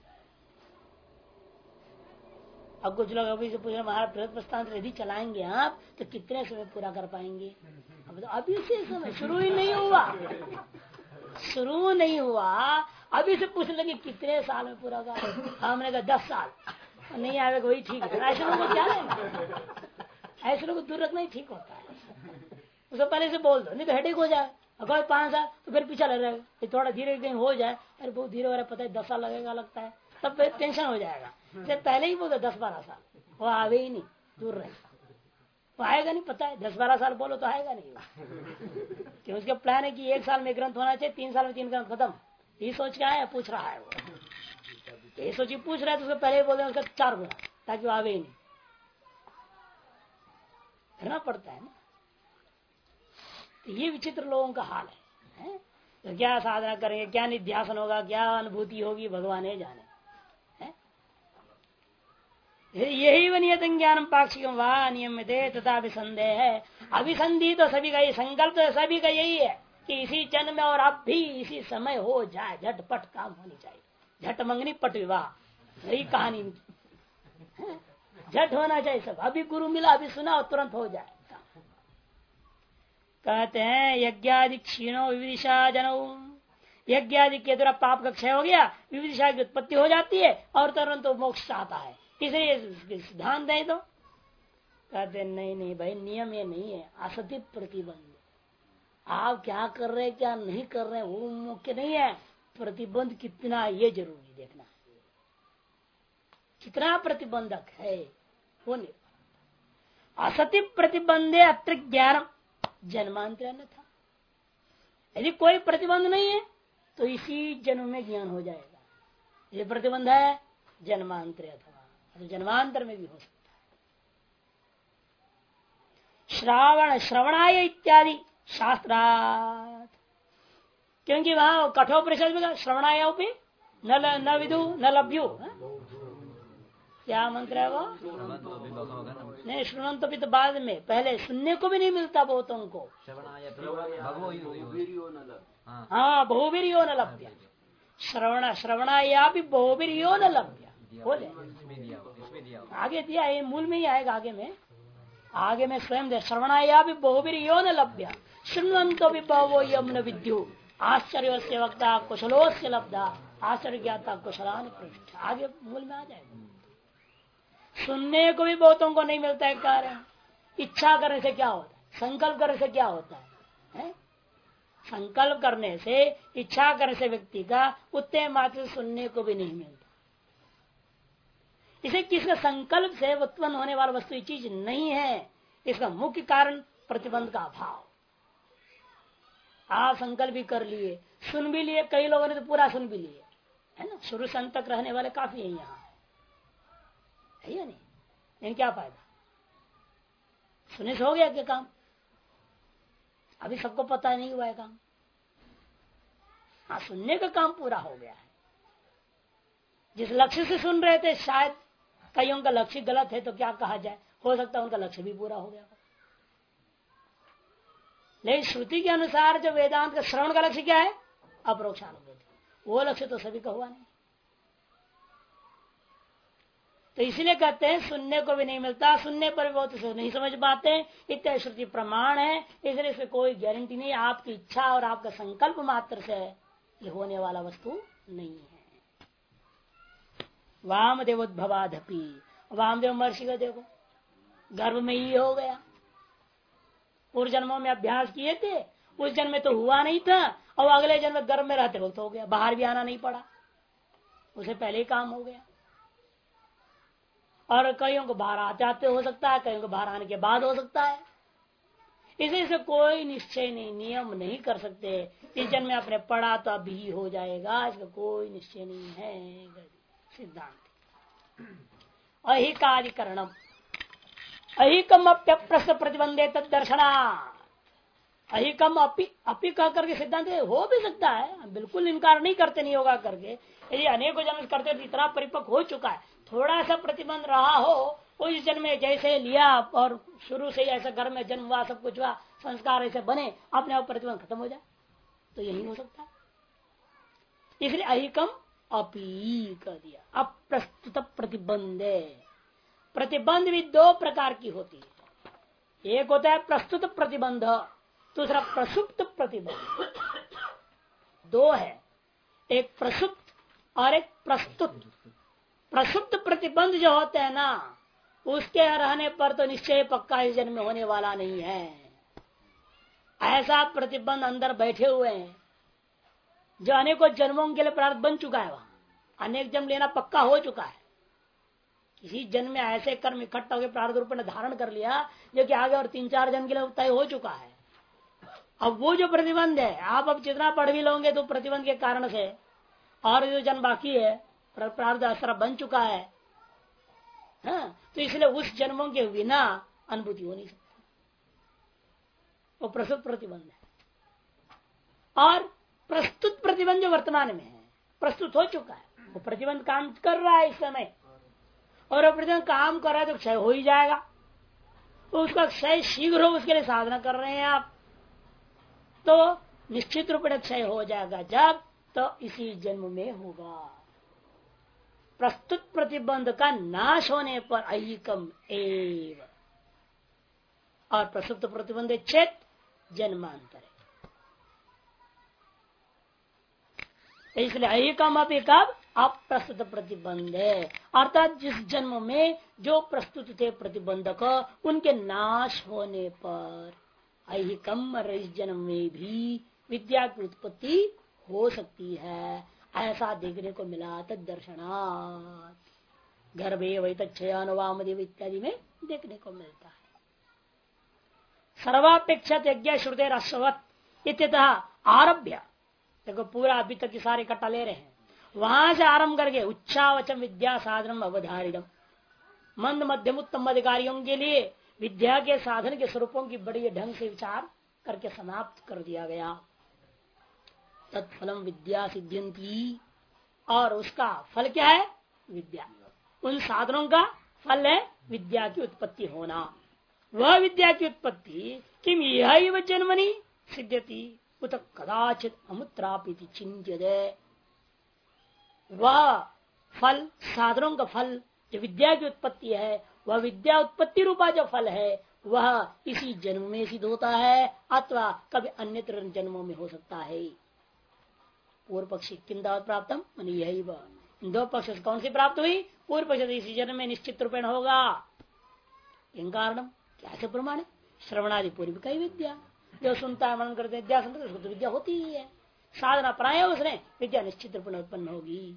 अब कुछ लोग अभी से पूछ रहे महाराज बृहद प्रस्थान यदि चलाएंगे आप तो कितने समय पूरा कर पाएंगे? अब तो अभी से समय शुरू ही नहीं हुआ, शुरू नहीं हुआ, अभी से पूछ लगे कितने साल में पूरा कर। हमने कहा 10 साल, नहीं आएगा वही ठीक है। ऐसे लोगों को क्या लेना, ऐसे लोगों को दूर रखना ही ठीक होता है। उसको पहले से बोल दो, नहीं तो हेडेक हो जाए। अगर 5 साल तो फिर पीछा लग रहेगा, थोड़ा धीरे कहीं हो जाए, अरे बहुत धीरे हो रहा है, पता है 10 साल लगेगा लगता है, तब फिर टेंशन हो जाएगा। पहले ही बोलो 10-12 साल, वो आवे ही नहीं, दूर रहेगा, वो आएगा नहीं। पता है 10-12 साल बोलो तो आएगा नहीं। कि उसका प्लान है कि 1 साल में ग्रंथ होना चाहिए, 3 साल में 3 ग्रंथ खत्म, ये सोच के आया, पूछ रहा है वो, ये सोची पूछ रहा है तो उसको पहले ही बोल दें उसका 4 गुना, ताकि वो आवे ही नहीं। करना पड़ता है ना। तो ये विचित्र लोगों का हाल है। तो क्या साधना करेंगे, क्या निध्यासन होगा, क्या अनुभूति होगी, भगवान ही जाने। यही वनियत ज्ञान पाक्षिकम वा नियम तथा अभिसंदेह है। अभिसंधि तो सभी का, ये संकल्प तो सभी का यही है कि इसी जन्म में और अब भी इसी समय हो जाए, झटपट काम होनी चाहिए। झट मंगनी पट विवाह, यही कहानी झट होना चाहिए सब। अभी गुरु मिला, अभी सुना और तुरंत हो जाए। कहते हैं यज्ञादि क्षीणो विविदिशा जनो, यज्ञादि के द्वारा पाप का क्षय हो गया, विविदिशा की उत्पत्ति हो जाती है और तुरंत तो मोक्ष आता है। इसलिए सिद्धांत है। तो कहते नहीं नहीं भाई, नियम ये नहीं है, असत्य प्रतिबंध। आप क्या कर रहे क्या नहीं कर रहे वो मुख्य नहीं है, प्रतिबंध कितना ये जरूरी देखना, कितना प्रतिबंधक है वो नहीं। असत्य प्रतिबंधे अत्र ज्ञान जन्मांतर न था। यदि कोई प्रतिबंध नहीं है तो इसी जन्म में ज्ञान हो जाएगा। ये प्रतिबंध है जन्मांतर अथवा, तो जन्मांतर में भी हो सकता है। श्रवणाय इत्यादि शास्त्रार्थ, क्योंकि वहां कठोपनिषद में श्रवणाय न विदु न लभ्यु, क्या मंत्र है वो? नहीं, श्रवण तो भी तो बाद में, पहले सुनने को भी नहीं मिलता बहुतों को। हाँ, बहुवीर्यो न लभ्य, श्रवणाया भी बहुवीर्यो न लभ्य बोले। आगे दिया है, मूल में ही आएगा आगे में स्वयं दे, श्रवणाया भी बहुवीर्यो न लभ्य शृण्वन्तो भी बहवो यम्न विद्यु आश्चर्य से वक्ता कुशलो से लब्धा आश्चर्य ज्ञाता कुशलान पृष्ठ। आगे मूल में आ जाएगा। सुनने को भी बहुतों को नहीं मिलता है कार्य। इच्छा करने से क्या होता है, संकल्प करने से क्या होता है? संकल्प करने से, इच्छा करने से व्यक्ति का उतने मात्र सुनने को भी नहीं मिलता। इसे किसका संकल्प से उत्पन्न होने वाला वस्तु चीज नहीं है। इसका मुख्य कारण प्रतिबंध का अभाव। आप संकल्प भी कर लिए, सुन भी लिए, कई लोगों ने तो पूरा सुन भी लिए, है ना। शुरू से अंत तक रहने वाले काफी है यहाँ, है या नहीं? लेकिन क्या फायदा, सुने से हो गया क्या काम? अभी सबको पता नहीं हुआ है काम। हाँ, सुनने का काम पूरा हो गया है। जिस लक्ष्य से सुन रहे थे, शायद कईयों का लक्ष्य गलत है तो क्या कहा जाए, हो सकता है उनका लक्ष्य भी पूरा हो गया। लेकिन श्रुति के अनुसार जो वेदांत का श्रवण का लक्ष्य क्या है, अपरोक्षानुभूति, वो लक्ष्य तो सभी का हुआ नहीं। तो इसीलिए कहते हैं सुनने को भी नहीं मिलता, सुनने पर भी बहुत से नहीं समझ पाते, इतने श्रुति प्रमाण है, इसलिए इसमें कोई गारंटी नहीं, आपकी इच्छा और आपका संकल्प मात्र से ये होने वाला वस्तु नहीं है। वामदेवोद्भवाधपि, वामदेव महर्षि का देखो गर्भ में ही हो गया, पूर्व जन्मों में अभ्यास किए थे, उस जन्म में तो हुआ नहीं था, और अगले जन्म में गर्भ में रहते वक्त हो गया, बाहर भी आना नहीं पड़ा, उसे पहले ही काम हो गया। और कईयों को बाहर आते आते हो सकता है, कईयों को बाहर आने के बाद हो सकता है, इसे कोई निश्चय नहीं, नियम नहीं कर सकते। इस जन्म में आपने पढ़ा तो अभी हो जाएगा, इसका कोई निश्चय नहीं है। सिद्धांत अहिकाधिकरणम अहिकम अप्यप्रश्न प्रतिबंधे तद दर्शना, अहिकम अपी कह करके सिद्धांत हो भी सकता है, बिल्कुल इनकार नहीं करते नहीं होगा करके, यदि अनेकों जन्म करते तो इतना परिपक्व हो चुका है, थोड़ा सा प्रतिबंध रहा हो उस जन्म में जैसे लिया और शुरू से ही ऐसा घर में जन्म हुआ, सब कुछ हुआ, संस्कार ऐसे बने, अपने आप प्रतिबंध खत्म हो जाए, तो यही हो सकता है। इसलिए अहिकम अपी कर दिया। अप्रस्तुत प्रतिबंध, प्रतिबंध भी दो प्रकार की होती है, एक होता है प्रस्तुत प्रतिबंध, दूसरा प्रसुप्त प्रतिबंध। दो है, एक प्रसुप्त और एक प्रस्तुत। प्रसुप्त प्रतिबंध जो होते हैं ना, उसके रहने पर तो निश्चय पक्का इस जन्म में होने वाला नहीं है। ऐसा प्रतिबंध अंदर बैठे हुए हैं जो अनेकों जन्मों के लिए प्रारब्ध बन चुका है, वहां अनेक जन्म लेना पक्का हो चुका है। किसी जन्म में ऐसे कर्म इकट्ठा होकर प्रारब्ध रूप में धारण कर लिया जो कि आगे और 3-4 जन्म के लिए तय हो चुका है। अब वो जो प्रतिबंध है, आप अब जितना पढ़ भी लोगे तो प्रतिबंध के कारण से, और जो जन्म बाकी है प्रारब्ध असर बन चुका है, हाँ, तो इसलिए उस जन्मों के बिना अनुभूति हो नहीं सकती, वो प्रस्तुत प्रतिबंध है। और प्रस्तुत प्रतिबंध जो वर्तमान में है, प्रस्तुत हो चुका है, वो प्रतिबंध काम कर रहा है इस समय, और वो प्रतिबंध काम कर रहा है तो क्षय हो ही जाएगा, तो उसका क्षय शीघ्र हो, उसके लिए साधना कर रहे हैं आप, तो निश्चित रूप में क्षय हो जाएगा। जब तो इसी जन्म में होगा। प्रस्तुत प्रतिबंध का नाश होने पर अहिकम एव, और प्रस्तुत प्रतिबंध चेत जन्मांतर है। इसलिए अहिकम अपि कब अप्रस्तुत प्रतिबंध है, अर्थात जिस जन्म में जो प्रस्तुत थे प्रतिबंधक, उनके नाश होने पर अहिकम इस जन्म में भी विद्या की उत्पत्ति हो सकती है। ऐसा देखने को मिला तद दर्शनात्, गर्भे वैतच्छयानुवामदेव इत्यादि में देखने को मिलता है। सर्वापेक्षा यज्ञ श्रुते रसवत इत्यतः आरभ्य, देखो पूरा अभी तक की सारे इकट्ठा ले रहे हैं, वहां से आरंभ करके उच्चावचम विद्या साधनम अवधारितम, मंद मध्यम उत्तम अधिकारियों के लिए विद्या के साधन के स्वरूपों की बड़ी ढंग से विचार करके समाप्त कर दिया गया। तत्फलम विद्या सिद्ध्यंती, और उसका फल क्या है? विद्या। उन साधनों का फल है विद्या की उत्पत्ति होना। वह विद्या की उत्पत्ति किम यह जन्मनि सिद्ध्यति उत कदाचित अमुत्रापि चिंत्यते, वह फल साधनों का फल जो विद्या की उत्पत्ति है, वह विद्या उत्पत्ति रूपा जो फल है वह इसी जन्म में सिद्ध होता है, अथवा कभी अन्यत्र जन्मों में हो सकता है। पूर्व पक्षी किम दावत प्राप्त मन यही, इन दो पक्ष से कौन सी प्राप्त हुई? पूर्व पक्ष इसी जन्म में निश्चित रूपेण होगा। इन कारणम क्या से प्रमाण है? श्रवणादि पूर्व का ही विद्या, जो सुनता है मनन करते विद्या सुनते उसको तो विद्या होती ही है, साधना प्राय उसने विद्या निश्चित रूप में उत्पन्न होगी।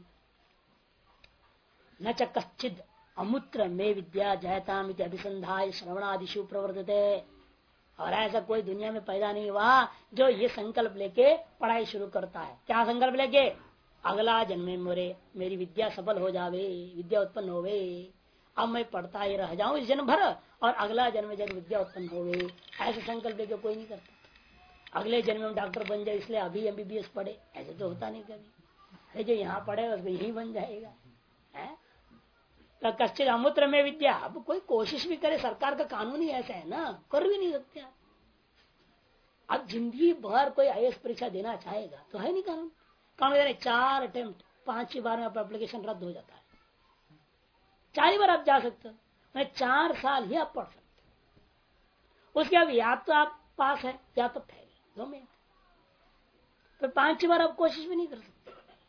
न च कश्चिद अमूत्र में विद्या जयताम अभिसंधाय श्रवणादिशु प्रवर्तते, और ऐसा कोई दुनिया में पैदा नहीं हुआ जो ये संकल्प लेके पढ़ाई शुरू करता है। क्या संकल्प लेके? अगला जन्म में मेरी विद्या सफल हो जावे, विद्या उत्पन्न होवे, अब मैं पढ़ता ही रह जाऊं इस जन्म भर और अगला जन्म में जब विद्या उत्पन्न होवे, ऐसे संकल्प लेके कोई नहीं करता। अगले जन्म में डॉक्टर बन जाए इसलिए अभी MBBS पढ़े, ऐसे तो होता नहीं कभी। अरे जो यहाँ पढ़े उसको यही बन जाएगा है? तो कश्चित अमूत्र में विद्या, अब कोई कोशिश भी करे, सरकार का कानून ही ऐसा है ना, कर भी नहीं सकते आप। अब जिंदगी भर कोई IAS परीक्षा देना चाहेगा तो है नहीं कानून, 4 अटेम्प्ट 5 बार में एप्लीकेशन रद्द हो जाता है। 4 बार आप जा सकते हो, मैं 4 साल ही आप पढ़ सकते हो। उसके बाद या तो आप पास है या तो फेल, 2 में। फिर 5 बार आप कोशिश भी नहीं कर सकते।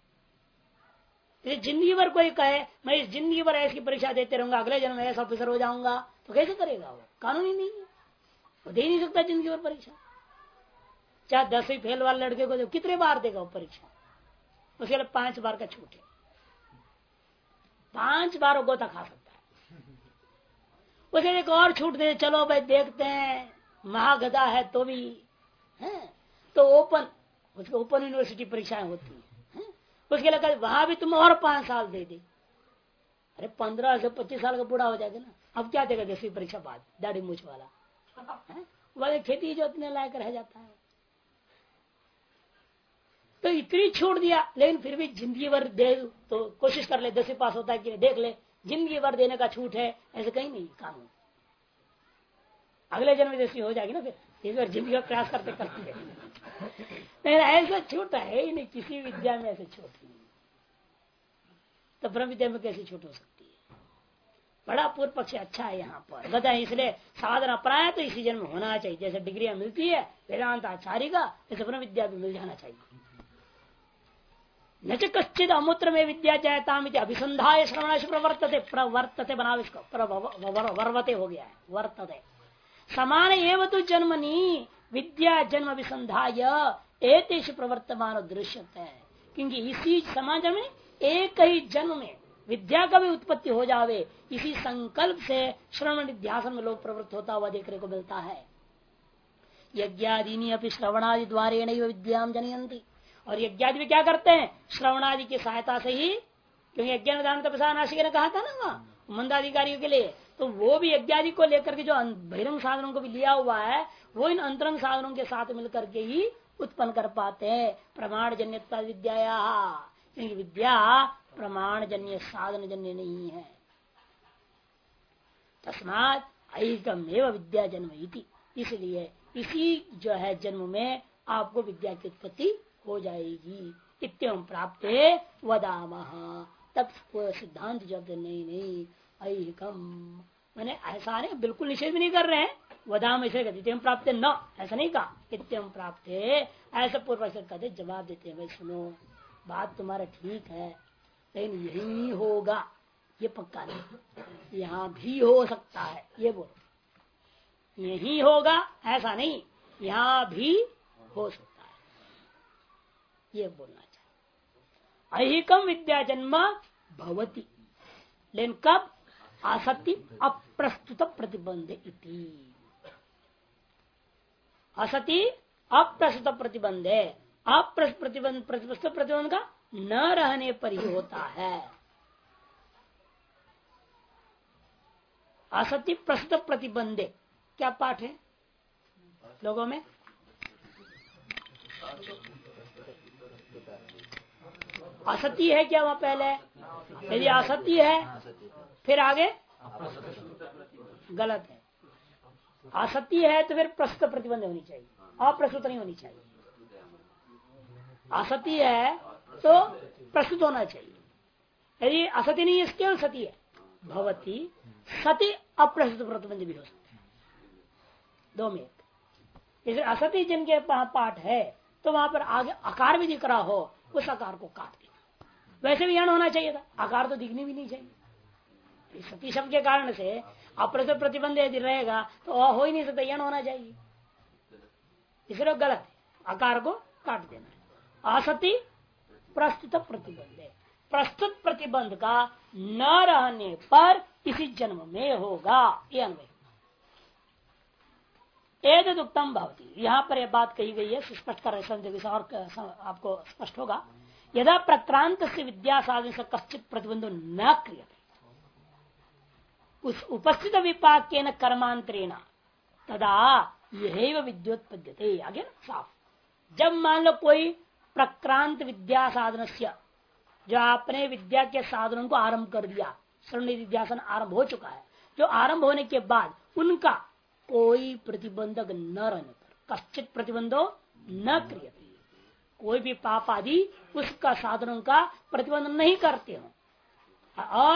जिंदगी भर कोई कहे मैं इस जिंदगी भर ऐसी परीक्षा देते रहूंगा, अगले जन्म में ऐसा ऑफिसर हो जाऊंगा, तो कैसे करेगा? वो कानून ही नहीं है, वो दे नहीं सकता जिंदगी भर परीक्षा। चाहे 10वीं फेल वाले लड़के को कितने बार देगा वो परीक्षा? उसके लिए 5 बार का छूट है, 5 बार वो गोता खा सकता है। उसे एक और छूट दे, चलो भाई देखते हैं, महागधा है तो भी है, तो ओपन, उसके ओपन यूनिवर्सिटी परीक्षाएं होती है, उसके लिए वहां भी तुम और 5 साल दे दे। अरे 15 से 25 साल का बूढ़ा हो जाएगा ना, अब क्या देगा 10वीं परीक्षा बाद, दाढ़ी मूछ वाला वाले खेती जोतने लायक रह जाता है। तो इतनी छूट दिया, लेकिन फिर भी जिंदगी भर दे तो कोशिश कर ले, 10वीं पास होता है कि देख ले, जिंदगी भर देने का छूट है, ऐसे कहीं नहीं कानून। अगले जन्म में 10वीं हो जाएगी ना, फिर इस बार जिंदगी का प्रयास करते करते नहीं, ऐसा छूट है ही नहीं, किसी विद्या में ऐसे छूट नहीं। तो ब्रह्म विद्या में कैसी छूट हो सकती है? बड़ा पूर्व पक्ष अच्छा है यहाँ पर गदा, इसलिए साधन अपनाया तो इसी जन्म होना चाहिए। जैसे डिग्रियां मिलती है वेदांत आचार्य का, जैसे ब्रह्म विद्या भी मिल जाना चाहिए। न कश्चित अमूत्र में विद्या जायता अभिसंधाय श्रवणाश प्रवर्तते, प्रवर्तते बनाओ इसको, वर्वते हो गया है, वर्तते समान एवं तो जन्मनी विद्या जन्म अभिसंधाय एतेष प्रवर्तमान दृश्यते है। क्योंकि इसी समाज में एक ही जन्म में विद्या का भी उत्पत्ति हो जावे, इसी संकल्प से श्रवण निध्यासन में लोग प्रवृत्त होता हुआ देखने को मिलता है। यज्ञादीनी अपनी श्रवणादि द्वारे विद्याम जनयंती, और यज्ञादि में क्या करते हैं? श्रवणादि की सहायता से ही, क्योंकि यज्ञ दान तपसा नासिक ने कहा था ना वहां मंदाधिकारियों के लिए, तो वो भी यज्ञादि को लेकर के जो बहिरंग साधनों को भी लिया हुआ है, वो इन अंतरंग साधनों के साथ मिलकर के ही उत्पन्न कर पाते हैं प्रमाण जन्य विद्या। क्योंकि विद्या प्रमाण जन्य साधन जन्य नहीं है। तस्मात ऐकम एवं विद्या जन्म इति, इसलिए इसी जो है जन्म में आपको विद्या की उत्पत्ति हो जाएगी। इत्यम प्राप्त वदामः, तब सिद्धांत जब नहीं ऐकम मैंने ऐसा नहीं, बिल्कुल निषेध भी नहीं कर रहे हैं, वदाम ऐसे कहते इत्यम प्राप्त न, ऐसा नहीं कहा, इत्यम प्राप्त ऐसा पूर्व से कहते, जवाब देते हैं भाई सुनो बात तुम्हारा ठीक है, लेकिन यही होगा ये पक्का नहीं, यहाँ भी हो सकता है, ये बोलो यही होगा ऐसा नहीं, यहाँ भी हो सकता है, ये बोलना चाहिए। अहिकम विद्या जन्म भवति, लेकिन कब? असत्य अप्रस्तुत प्रतिबंध इति, असति अप्रस्तुत प्रतिबंध है, अप्रस्तुत प्रतिबंध का न रहने पर ही होता है। असत्य प्रस्तुत प्रतिबंधे क्या पाठ है लोगों में? असत्य है क्या वहां पहले? यदि असत्य है फिर आगे गलत है। असत्य है तो फिर प्रस्तुत प्रतिबंध होनी चाहिए, अप्रस्तुत नहीं होनी चाहिए। असत्य है तो प्रस्तुत होना चाहिए। यदि असत्य नहीं है, केवल सत्य है, भवती सत्य अप्रस्तुत प्रतिबंध भी हो सकते हैं, 2 में एक। जैसे असत्य जिनके पाठ है तो वहां पर आगे आकार भी दिख रहा हो, उस आकार को काट देना। वैसे भी यण होना चाहिए था, आकार तो दिखनी भी नहीं चाहिए। सती शब्द के कारण से अप्रस्तुत प्रतिबंध यदि रहेगा तो हो ही नहीं सकता, यण होना चाहिए, इसलिए गलत है, आकार को काट देना है। असति प्रस्तुत प्रतिबंध है, प्रस्तुत प्रतिबंध का न रहने पर इसी जन्म में होगा, ये अन्वय। एतद् उत्तम भवति, यहाँ पर यह बात कही गई है, स्पष्ट कर रहे और आपको स्पष्ट होगा। यदा प्रक्रांत से विद्या साधन से कश्चित प्रतिबंधो न क्रियते, उस उपस्थित विपाक के न कर्मांतरेण तदा यह विद्योत्पद्यते। आगे ना साफ, जब मान लो कोई प्रक्रांत विद्या साधन से, जो आपने विद्या के साधनों को आरंभ कर दिया, श्रवण निधिध्यासन आरंभ हो चुका है, जो आरंभ होने के बाद उनका कोई प्रतिबंधक न रहने पर, कश्चित प्रतिबंधो न क्रियते, कोई भी पाप आदि उसका साधनों का प्रतिबंध नहीं करते हो, और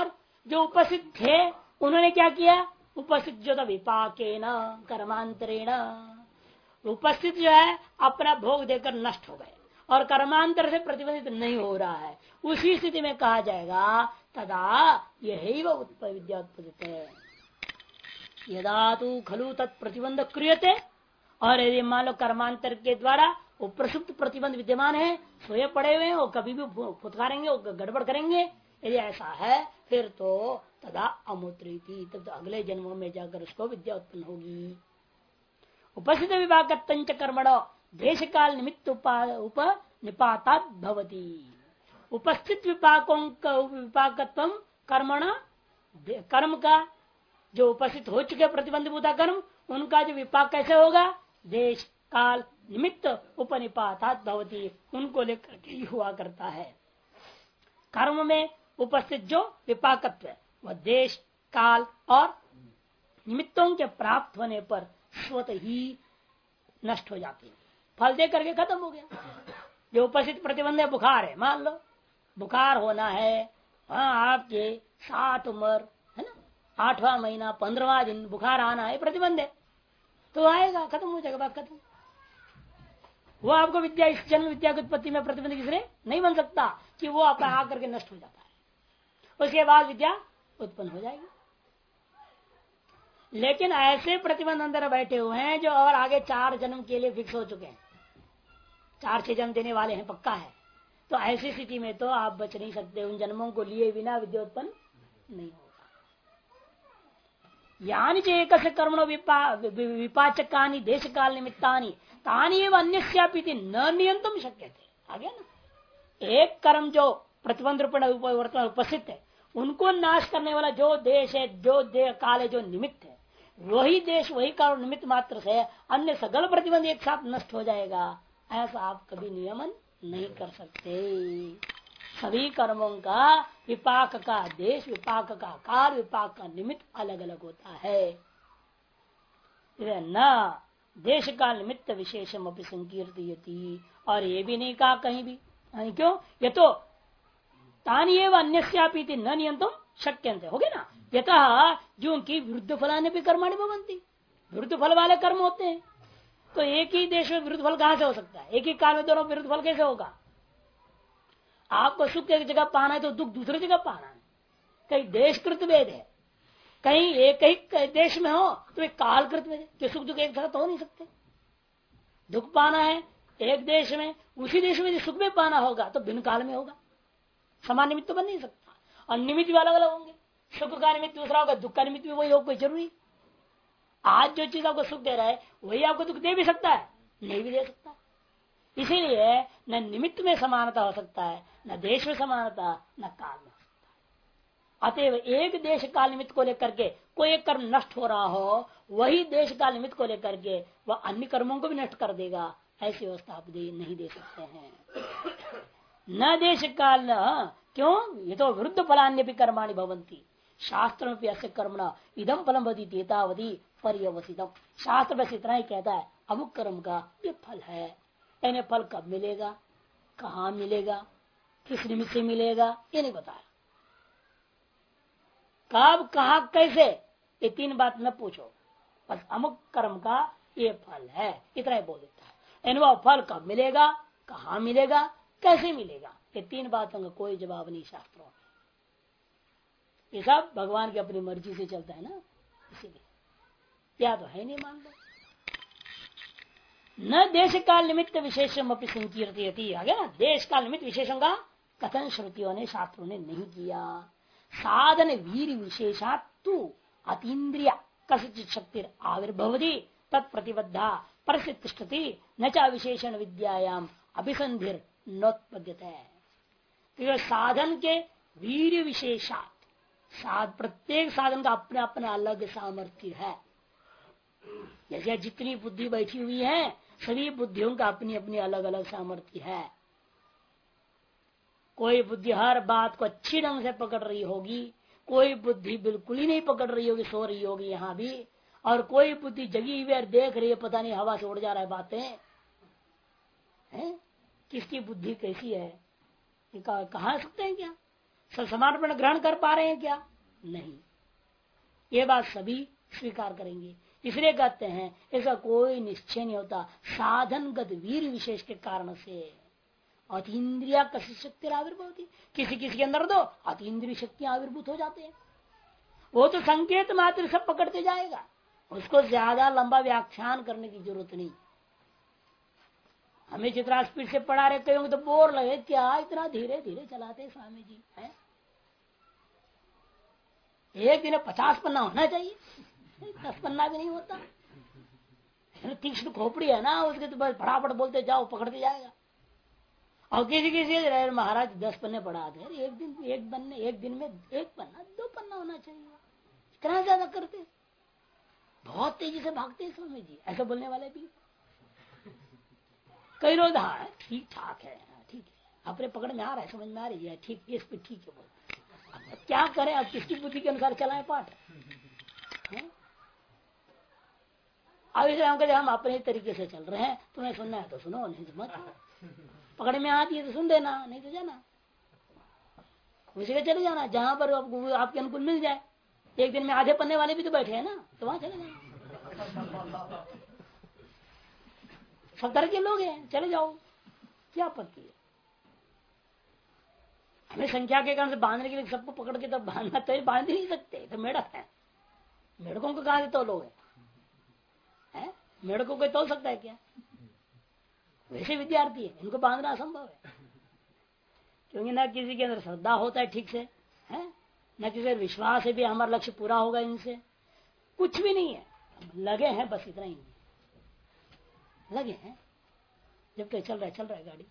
जो उपस्थित थे उन्होंने क्या किया, उपस्थित जो था विपाकेन कर्मांतरेण, उपस्थित जो है अपना भोग देकर नष्ट हो गए और कर्मांतर से प्रतिबंधित नहीं हो रहा है, उसी स्थिति में कहा जाएगा तदा यही वह विद्या उत्पत्ति है। यदा तू खलु तत्प्रतिबंध क्रियते, और यदि मान लो कर्मांतर के द्वारा वो प्रसुप्त प्रतिबंध विद्यमान है, सोए पड़े हुए हैं, वो कभी भी फुतकारेंगे, वो गड़बड़ करेंगे, यदि ऐसा है फिर तो तदा अमूत्री, तब तो अगले जन्मों में जाकर उसको विद्या उत्पन्न होगी। उपस्थित विभाग कर्मण देश काल निमित्त उप निपाता भवती, उपस्थित विपाकत्व कर्मण, कर्म का जो उपस्थित हो चुके प्रतिबंधभूता कर्म, उनका जो विपाक कैसे होगा, देश काल निमित्त उपनिपातात भवती, उनको लेकर के हुआ करता है। कर्म में उपस्थित जो विपाकत्व वह देश काल और निमित्तों के प्राप्त होने पर स्वतः ही नष्ट हो जाती है, फल दे करके खत्म हो गया। जो उपस्थित प्रतिबंध है, बुखार है, मान लो बुखार होना है, हाँ आपके 7 उम्र है ना, 8वां महीना 15वां दिन बुखार आना है, प्रतिबंध है, तो आएगा, खत्म हो जाएगा, बात खत्म। वो आपको विद्या, इस जन्म विद्या की उत्पत्ति में प्रतिबंध किसने नहीं बन सकता कि वो आपका आकर के नष्ट हो जाता है, उसके बाद विद्या उत्पन्न हो जाएगी। लेकिन ऐसे प्रतिबंध अंदर बैठे हुए हैं जो और आगे 4 जन्म के लिए फिक्स हो चुके हैं, 4-6 जन्म देने वाले हैं, पक्का है, तो ऐसी स्थिति में तो आप बच नहीं सकते, उन जन्मों को लिए बिना विद्या उत्पन्न नहीं होगा। यानी एक कर्मणो विपाचकानि देश काल निमित्तानि तानि एव अन्यस्यापि न नियंत्रण शक्य थे। आगे ना, एक कर्म जो प्रतिबंध रूप उपस्थित है, उनको नाश करने वाला जो देश है, जो काल है, जो निमित्त है, वही देश वही काल निमित्त मात्र से अन्य सगल प्रतिबंध एक साथ नष्ट हो जाएगा, ऐसा आप कभी नियमन नहीं कर सकते। सभी कर्मों का विपाक का देश, विपाक का काल, विपाक का निमित्त अलग अलग होता है। न देश काल निमित्त विशेषम अपनी संकीर्तयति, और ये भी नहीं कहा कहीं भी, क्यों, ये तो तानी एवं अन्यस्यापि न नियंत्रण शक्यन्ते, हो गया ना, यथा जो की विरुद्ध फलाने भी कर्माणि भवन्ति, विरुद्ध फल वाले कर्म होते हैं, तो एक ही देश में विरुद्ध फल कहां से हो सकता है, एक ही काल में दोनों विरुद्ध फल कैसे होगा। आपको सुख एक जगह पाना है तो दुख दूसरी जगह पाना है, कहीं देशकृत भेद है, कहीं एक ही देश में हो तो एक कालकृत भेद है, कि सुख दुख एक साथ हो नहीं सकते। दुख पाना है एक देश में, उसी देश में सुख में पाना होगा तो भिन्न काल में होगा, समान निमित्त तो बन नहीं सकता, और निमित्त भी अलग अलग होंगे, सुख का निमित्त दूसरा होगा, दुख का निमित्त भी वही होगा, कोई जरूरी। आज जो चीज आपको सुख दे रहा है वही आपको दुख दे भी सकता है, नहीं भी दे सकता। इसीलिए न निमित्त में समानता हो सकता है, न देश में समानता, न काल में हो सकता है। अतएव एक देश काल निमित्त को लेकर के कोई एक कर्म नष्ट हो रहा हो, वही देश काल निमित्त को लेकर के वह अन्य कर्मों को भी नष्ट कर देगा, ऐसी अवस्था आप नहीं दे सकते हैं। न देश काल, क्यों, ये तो विरुद्ध फलान्य भी कर्माणि भवंती, शास्त्र में ऐसे कर्मणा इदम फलम बदी तेतावधि पर्यवसितम, शास्त्र बस इतना ही कहता है अमुक कर्म का ये फल है, यानी फल कब मिलेगा, कहाँ मिलेगा, किस निमित्त से मिलेगा, ये नहीं बताया, कब कहा कैसे, ये 3 बात न पूछो, बस अमुक कर्म का ये फल है, इतना ही बोल देता है। यानी वह फल कब मिलेगा, कहाँ मिलेगा, कैसे मिलेगा, ये 3 बातों का कोई जवाब नहीं शास्त्रों में। ये सब भगवान की अपनी मर्जी से चलता है ना, इसीलिए या तो है नहीं, मान लो। न देश काल निमित्त विशेषम अपनी संकीर्तयति, आ गया ना, देश काल निमित्त विशेषों का कथन श्रुतियों ने, शास्त्रों ने नहीं किया। साधन वीर विशेषात तू अतीन्द्रिय कसिचित शक्ति आविर्भवती तत्प्रतिबद्धा परिस्थिति न चा विशेषण विद्यायाम अभिसंधिर नोत्पद्यते। तो साधन के वीर विशेषात, प्रत्येक साधन का अपना अपना अलग सामर्थ्य है। जैसे जितनी बुद्धि बैठी हुई है, सभी बुद्धियों का अपनी अपनी अलग अलग सामर्थ्य है। कोई बुद्धि हर बात को अच्छी ढंग से पकड़ रही होगी, कोई बुद्धि बिल्कुल ही नहीं पकड़ रही होगी, सो रही होगी यहाँ भी, और कोई बुद्धि जगी हुई और देख रही है, पता नहीं हवा से उड़ जा रहा है बातें हैं? किसकी बुद्धि कैसी है, कहा सकते हैं क्या? सब समानपन ग्रहण कर पा रहे हैं क्या? नहीं। ये बात सभी स्वीकार करेंगे। इसलिए कहते हैं ऐसा कोई निश्चय नहीं होता साधनगत वीर विशेष के कारण से। अतीन्द्रिया कसी शक्ति आविर्भूत होती, किसी किसी के अंदर तो अतीन्द्रिय शक्तियां आविर्भूत हो जाते हैं। वो तो संकेत मात्र सब पकड़ते जाएगा, उसको ज्यादा लंबा व्याख्यान करने की जरूरत नहीं। हमें जितना स्पीड से पढ़ा रहे कहीं तो बोर लगे, क्या इतना धीरे धीरे चलाते स्वामी जी है। एक दिन 50 पन्ना होना चाहिए, 10 पन्ना भी नहीं होता। तीक्ष्ण खोपड़ी है ना उसके, तो बस फटाफट बोलते जाओ पकड़ते जाएगा। और किसी किसी महाराज 10 पन्ने पढ़ा दे, एक दिन में 1 पन्ना 2 पन्ना होना चाहिए। इतना ज्यादा करते, बहुत तेजी से भागते हैं स्वामी जी, ऐसे बोलने वाले भी कई रोज। हाँ ठीक ठाक है, ठीक है अपने पकड़ में आ रहा है, समझ में आ रही है, ठीक ये स्पीड ठीक है। बोल क्या करें, अब किसकी बुद्धि के अनुसार चलाएं पाठ। अब इसे हम कहते हम अपने तरीके से चल रहे हैं, तुम्हें सुनना है तो सुनो, नहीं तो मत। पकड़ में आती है तो सुन देना, नहीं तो जाना उसी के चले जाना जहां पर आपके अनुकूल मिल जाए। एक दिन में आधे पन्ने वाले भी तो बैठे हैं ना, तो वहां चले जाना। सब तरह के लोग हैं, चले जाओ, क्या आपत्ति है। हमें संख्या के कारण से बांधने के लिए सबको पकड़ के तब बांधना, तो बांध ही नहीं सकते, तो मेढक है। मेढकों को कहा तो लोग है, मेढकों को तोल सकता है क्या? वैसे विद्यार्थी है, इनको बांधना असंभव है। क्योंकि ना किसी के अंदर श्रद्धा होता है ठीक से, है न किसी विश्वास है भी हमारा लक्ष्य पूरा होगा इनसे, कुछ भी नहीं है। लगे हैं बस इतना ही, लगे हैं जब तक चल रहा है गाड़ी।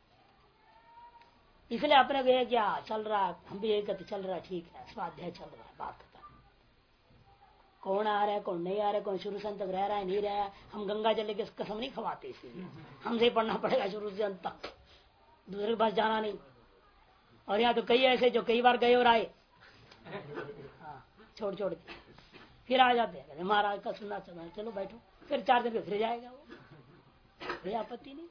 इसलिए अपने को क्या चल रहा है, हम भी यही कहते चल रहा है, ठीक है स्वाध्याय चल रहा है, बात खत्म। कौन आ रहा है कौन नहीं आ रहा है, कौन शुरू से अंत तक रह रहा है नहीं रहा है, हम गंगा जल के कसम नहीं खवाते, इसलिए हमसे पढ़ना पड़ेगा शुरू से अंत तक, दूसरे के पास जाना नहीं। और यहाँ तो कई ऐसे जो कई बार गए और आए, हाँ छोड़ के फिर आ जाते हैं, महाराज का सुनना चलना, चलो बैठो, फिर 4 दिन फिर जाएगा वो, कोई आपत्ति नहीं।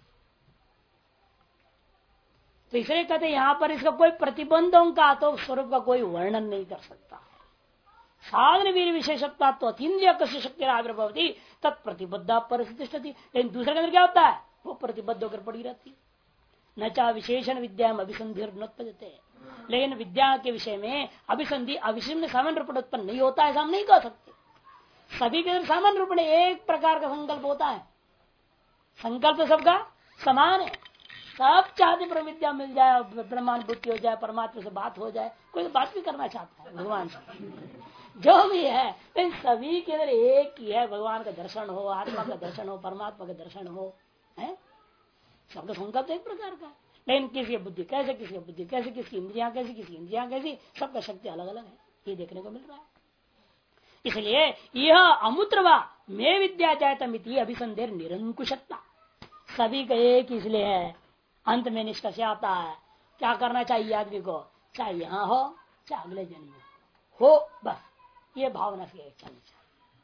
तो इसलिए कहते यहाँ पर इसका कोई प्रतिबंधों का तो स्वरूप का कोई वर्णन नहीं कर सकता। साधन वीर विशेषता तो अतीन्द्रिय कस्य शक्ति आविर्भवती तत्प्रतिबद्धा परिस्थिति। लेकिन दूसरे के अंदर क्या होता है, वो प्रतिबद्ध होकर पड़ी रहती है। न चाह विशेषण विद्या में अभिसंधि नोत्पजते, लेकिन विद्या के विषय में अभिसंधि अविषय में सामान्य रूप में उत्पन्न नहीं होता है, ऐसा हम नहीं कह सकते। सभी के अंदर सामान्य रूप में एक प्रकार का संकल्प होता है, संकल्प सबका समान है। सब चाहते पर विद्या मिल जाए, ब्रह्मानुभूति हो जाए, परमात्मा से बात हो जाए, कोई बात भी करना चाहता है भगवान से, जो भी है, लेकिन सभी के अंदर एक ही है, भगवान का दर्शन हो, आत्मा का दर्शन हो, परमात्मा का दर्शन हो, है सबका संकल्प एक प्रकार का। लेकिन किसी बुद्धि कैसे, किसी बुद्धि कैसे, किसकी इंद्रियां कैसी, किसकी इंद्रियां कैसी, सबका शक्ति अलग अलग है, ये देखने को मिल रहा है। इसलिए यह अमूत्रवा में विद्या जायतमिति अभिसंदेह निरंकुशता सभी का एक इसलिए है। अंत में निष्कर्ष आता है, क्या करना चाहिए आदमी को, चाहे यहाँ हो चाहे अगले जन्म में हो, बस ये भावना से चलनी चाहिए।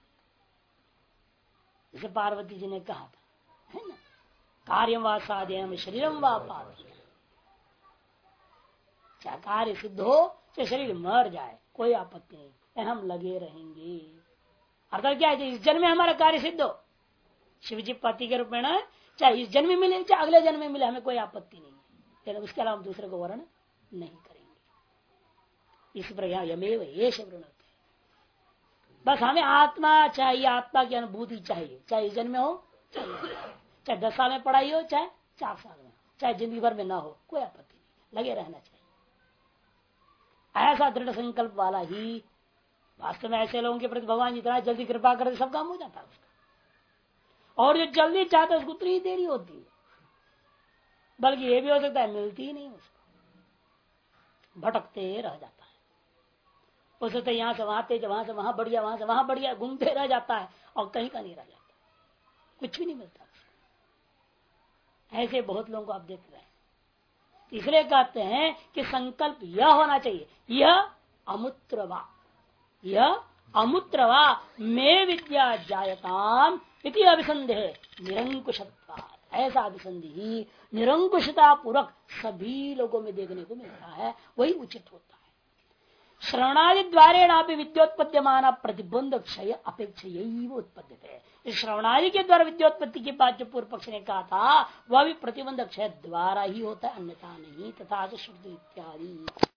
जैसे पार्वती जी ने कहा था, है ना, कार्यम व साधेयम शरीरम व पाद, चाहे कार्य सिद्ध हो चाहे शरीर मर जाए कोई आपत्ति नहीं, हम लगे रहेंगे। अर्थात क्या है, इस जन्म में हमारा कार्य सिद्ध हो, शिव जी पति के रूप में ना, चाहे इस जन्म में मिले चाहे अगले जन्म में मिले, हमें कोई आपत्ति नहीं है, लेकिन उसके अलावा हम दूसरे को वर्ण नहीं करेंगे। इस प्रकार यमेव ये शब्द, बस हमें आत्मा चाहिए, आत्मा की अनुभूति चाहिए, चाहे इस जन्म में हो चाहे 10 साल में पढ़ाई हो चाहे 4 साल में, चाहे जिंदगी भर में ना हो, कोई आपत्ति नहीं, लगे रहना चाहिए। ऐसा दृढ़ संकल्प वाला ही वास्तव में ऐसे लोगों के प्रति भगवान जितना जल्दी कृपा करते सब काम हो जाता है उसका। और जो जल्दी चाहता है उसको उतनी ही देरी होती है, बल्कि ये भी हो सकता है मिलती ही नहीं उसको, भटकते रह जाता है। हो सकता है यहाँ से वहां तेज, वहां से वहां बढ़िया, वहां से वहां बढ़िया, घूमते रह जाता है और कहीं का नहीं रह जाता, कुछ भी नहीं मिलता उसको। ऐसे बहुत लोगों को आप देख रहे हैं। इसलिए कहते हैं कि संकल्प यह होना चाहिए, यह अमूत्रवा, यह अमूत्रवा में विद्या जायताम इति अभिसंदेह निरंकुशत्वा। ऐसा अभिसंधि ही निरंकुशता पूर्वक सभी लोगों में देखने को मिलता है, वही उचित होता है। श्रवणादि द्वारा विद्योत्पद्यमान प्रतिबंध क्षय अपेक्षा उत्पद्य है। इस श्रवणादि के द्वारा विद्योत्पत्ति की बात जो पूर्व पक्ष ने कहा था वह भी प्रतिबंध क्षय द्वारा ही होता है, अन्यथा नहीं। तथा श्रुति इत्यादि